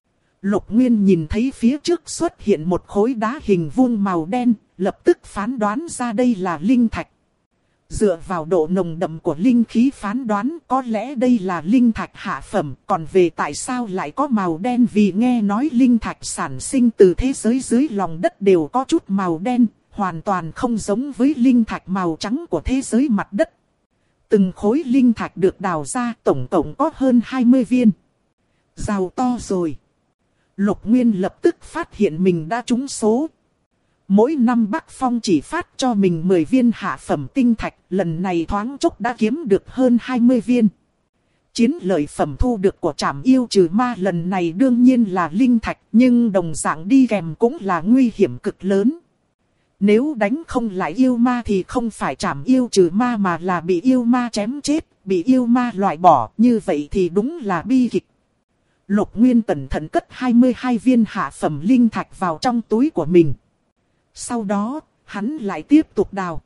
Lục Nguyên nhìn thấy phía trước xuất hiện một khối đá hình vuông màu đen, lập tức phán đoán ra đây là linh thạch. Dựa vào độ nồng đậm của linh khí phán đoán có lẽ đây là linh thạch hạ phẩm, còn về tại sao lại có màu đen vì nghe nói linh thạch sản sinh từ thế giới dưới lòng đất đều có chút màu đen, hoàn toàn không giống với linh thạch màu trắng của thế giới mặt đất. Từng khối linh thạch được đào ra tổng cộng có hơn 20 viên. Giàu to rồi. Lục Nguyên lập tức phát hiện mình đã trúng số. Mỗi năm Bắc Phong chỉ phát cho mình 10 viên hạ phẩm tinh thạch, lần này thoáng chốc đã kiếm được hơn 20 viên. Chiến lợi phẩm thu được của trảm yêu trừ ma lần này đương nhiên là linh thạch, nhưng đồng dạng đi kèm cũng là nguy hiểm cực lớn. Nếu đánh không lại yêu ma thì không phải trảm yêu trừ ma mà là bị yêu ma chém chết, bị yêu ma loại bỏ, như vậy thì đúng là bi kịch. Lục Nguyên cẩn thận cất 22 viên hạ phẩm linh thạch vào trong túi của mình. Sau đó, hắn lại tiếp tục đào.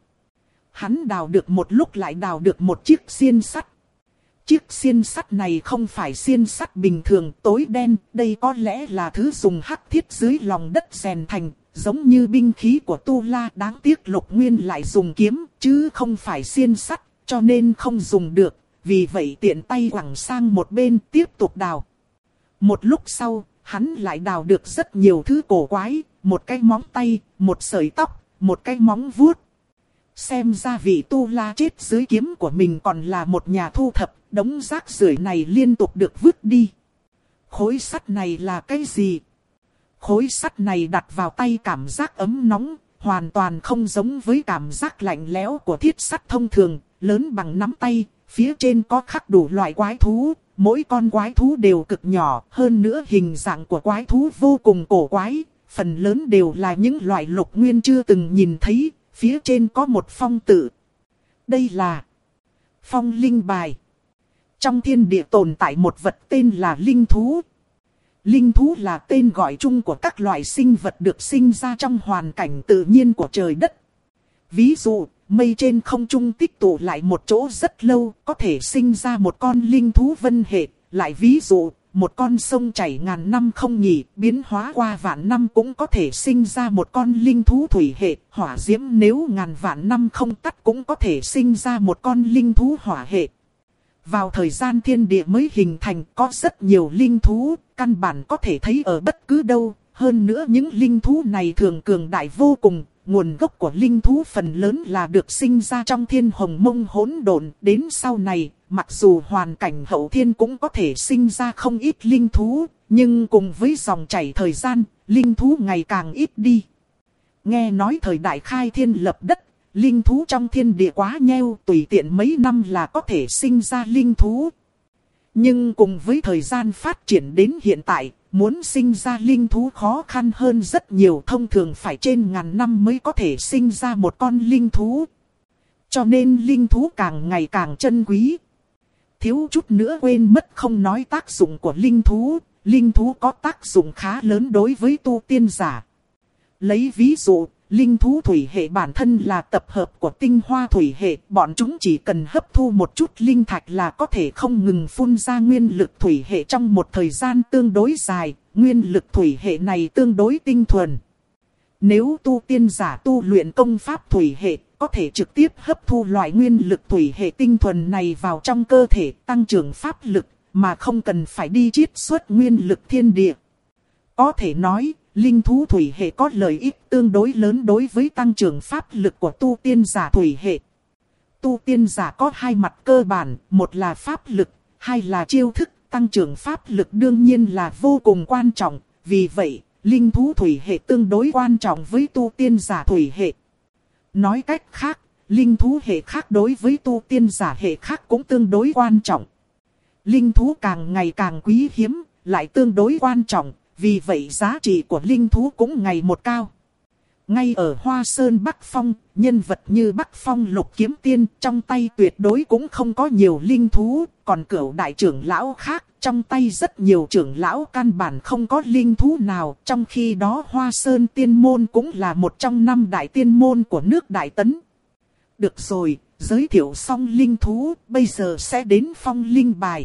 Hắn đào được một lúc lại đào được một chiếc xiên sắt. Chiếc xiên sắt này không phải xiên sắt bình thường tối đen, đây có lẽ là thứ dùng hắc thiết dưới lòng đất rèn thành, giống như binh khí của Tu La. Đáng tiếc Lục Nguyên lại dùng kiếm, chứ không phải xiên sắt, cho nên không dùng được, vì vậy tiện tay quẳng sang một bên tiếp tục đào. Một lúc sau, hắn lại đào được rất nhiều thứ cổ quái, một cái móng tay, một sợi tóc, một cái móng vuốt. Xem ra vị Tu La chết dưới kiếm của mình còn là một nhà thu thập, đống rác rưởi này liên tục được vứt đi. Khối sắt này là cái gì? Khối sắt này đặt vào tay cảm giác ấm nóng, hoàn toàn không giống với cảm giác lạnh lẽo của thiết sắt thông thường, lớn bằng nắm tay, phía trên có khắc đủ loại quái thú. Mỗi con quái thú đều cực nhỏ, hơn nữa hình dạng của quái thú vô cùng cổ quái, phần lớn đều là những loại Lục Nguyên chưa từng nhìn thấy, phía trên có một phong tự. Đây là phong linh bài. Trong thiên địa tồn tại một vật tên là linh thú. Linh thú là tên gọi chung của các loại sinh vật được sinh ra trong hoàn cảnh tự nhiên của trời đất. Ví dụ, mây trên không trung tích tụ lại một chỗ rất lâu, có thể sinh ra một con linh thú vân hệ. Lại ví dụ, một con sông chảy ngàn năm không nghỉ, biến hóa qua vạn năm cũng có thể sinh ra một con linh thú thủy hệ. Hỏa diễm nếu ngàn vạn năm không tắt cũng có thể sinh ra một con linh thú hỏa hệ. Vào thời gian thiên địa mới hình thành có rất nhiều linh thú, căn bản có thể thấy ở bất cứ đâu. Hơn nữa những linh thú này thường cường đại vô cùng. Nguồn gốc của linh thú phần lớn là được sinh ra trong thiên hồng mông hỗn độn. Đến sau này, mặc dù hoàn cảnh hậu thiên cũng có thể sinh ra không ít linh thú, nhưng cùng với dòng chảy thời gian, linh thú ngày càng ít đi. Nghe nói thời đại khai thiên lập đất, linh thú trong thiên địa quá nheo, tùy tiện mấy năm là có thể sinh ra linh thú. Nhưng cùng với thời gian phát triển đến hiện tại, muốn sinh ra linh thú khó khăn hơn rất nhiều, thông thường phải trên ngàn năm mới có thể sinh ra một con linh thú. Cho nên linh thú càng ngày càng chân quý. Thiếu chút nữa quên mất không nói tác dụng của linh thú có tác dụng khá lớn đối với tu tiên giả. Lấy ví dụ, linh thú thủy hệ bản thân là tập hợp của tinh hoa thủy hệ, bọn chúng chỉ cần hấp thu một chút linh thạch là có thể không ngừng phun ra nguyên lực thủy hệ trong một thời gian tương đối dài, nguyên lực thủy hệ này tương đối tinh thuần. Nếu tu tiên giả tu luyện công pháp thủy hệ, có thể trực tiếp hấp thu loại nguyên lực thủy hệ tinh thuần này vào trong cơ thể tăng trưởng pháp lực, mà không cần phải đi chiết xuất nguyên lực thiên địa. Có thể nói, linh thú thủy hệ có lợi ích tương đối lớn đối với tăng trưởng pháp lực của tu tiên giả thủy hệ. Tu tiên giả có hai mặt cơ bản, một là pháp lực, hai là chiêu thức. Tăng trưởng pháp lực đương nhiên là vô cùng quan trọng, vì vậy, linh thú thủy hệ tương đối quan trọng với tu tiên giả thủy hệ. Nói cách khác, linh thú hệ khác đối với tu tiên giả hệ khác cũng tương đối quan trọng. Linh thú càng ngày càng quý hiếm, lại tương đối quan trọng, vì vậy giá trị của linh thú cũng ngày một cao. Ngay ở Hoa Sơn Bắc Phong, nhân vật như Bắc Phong Lục Kiếm Tiên trong tay tuyệt đối cũng không có nhiều linh thú, còn Cửu đại trưởng lão khác, trong tay rất nhiều trưởng lão căn bản không có linh thú nào, trong khi đó Hoa Sơn Tiên Môn cũng là một trong 5 đại tiên môn của nước Đại Tấn. Được rồi, giới thiệu xong linh thú, bây giờ sẽ đến phong linh bài.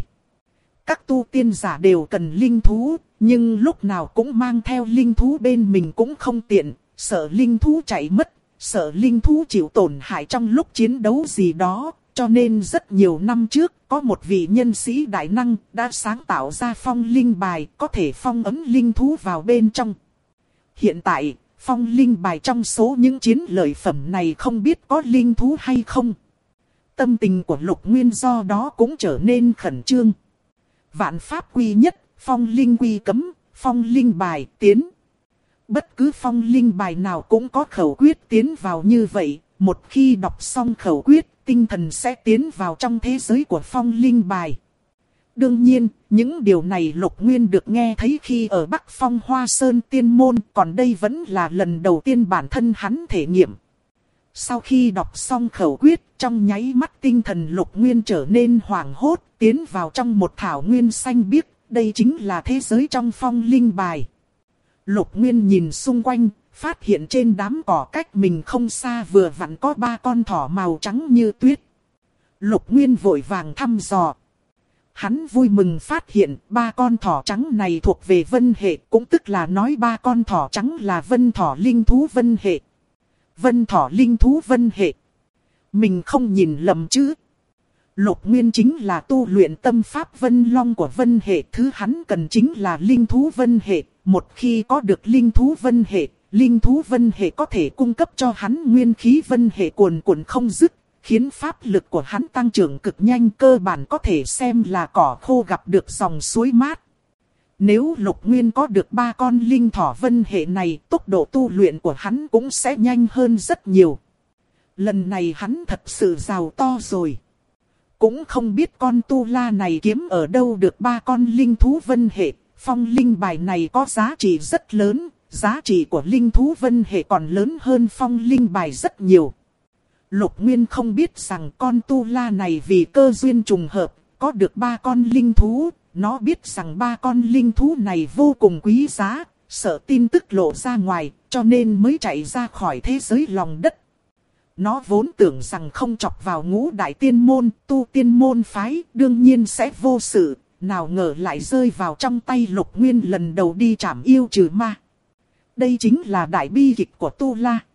Các tu tiên giả đều cần linh thú, nhưng lúc nào cũng mang theo linh thú bên mình cũng không tiện, sợ linh thú chạy mất, sợ linh thú chịu tổn hại trong lúc chiến đấu gì đó. Cho nên rất nhiều năm trước, có một vị nhân sĩ đại năng đã sáng tạo ra phong linh bài, có thể phong ấn linh thú vào bên trong. Hiện tại, phong linh bài trong số những chiến lợi phẩm này không biết có linh thú hay không. Tâm tình của Lục Nguyên do đó cũng trở nên khẩn trương. Vạn pháp quy nhất, phong linh quy cấm, phong linh bài tiến. Bất cứ phong linh bài nào cũng có khẩu quyết tiến vào như vậy, một khi đọc xong khẩu quyết, tinh thần sẽ tiến vào trong thế giới của phong linh bài. Đương nhiên, những điều này Lục Nguyên được nghe thấy khi ở Bắc Phong Hoa Sơn Tiên Môn, còn đây vẫn là lần đầu tiên bản thân hắn thể nghiệm. Sau khi đọc xong khẩu quyết, trong nháy mắt tinh thần Lục Nguyên trở nên hoảng hốt, tiến vào trong một thảo nguyên xanh biếc, đây chính là thế giới trong phong linh bài. Lục Nguyên nhìn xung quanh, phát hiện trên đám cỏ cách mình không xa vừa vặn có 3 con thỏ màu trắng như tuyết. Lục Nguyên vội vàng thăm dò. Hắn vui mừng phát hiện 3 con thỏ trắng này thuộc về vân hệ, cũng tức là nói 3 con thỏ trắng là vân thỏ linh thú vân hệ. Vân thỏ linh thú vân hệ. Mình không nhìn lầm chứ. Lục Nguyên chính là tu luyện tâm pháp vân long của vân hệ, thứ hắn cần chính là linh thú vân hệ. Một khi có được linh thú vân hệ có thể cung cấp cho hắn nguyên khí vân hệ cuồn cuộn không dứt, khiến pháp lực của hắn tăng trưởng cực nhanh, cơ bản có thể xem là cỏ khô gặp được dòng suối mát. Nếu Lục Nguyên có được 3 con linh thỏ vân hệ này, tốc độ tu luyện của hắn cũng sẽ nhanh hơn rất nhiều. Lần này hắn thật sự giàu to rồi. Cũng không biết con tu la này kiếm ở đâu được 3 con linh thú vân hệ. Phong linh bài này có giá trị rất lớn, giá trị của linh thú vân hệ còn lớn hơn phong linh bài rất nhiều. Lục Nguyên không biết rằng con tu la này vì cơ duyên trùng hợp, có được 3 con linh thú, nó biết rằng 3 con linh thú này vô cùng quý giá, sợ tin tức lộ ra ngoài, cho nên mới chạy ra khỏi thế giới lòng đất. Nó vốn tưởng rằng không chọc vào ngũ đại tiên môn, tu tiên môn phái, đương nhiên sẽ vô sự. Nào ngờ lại rơi vào trong tay Lục Nguyên lần đầu đi trảm yêu trừ ma. Đây chính là đại bi kịch của Tu La.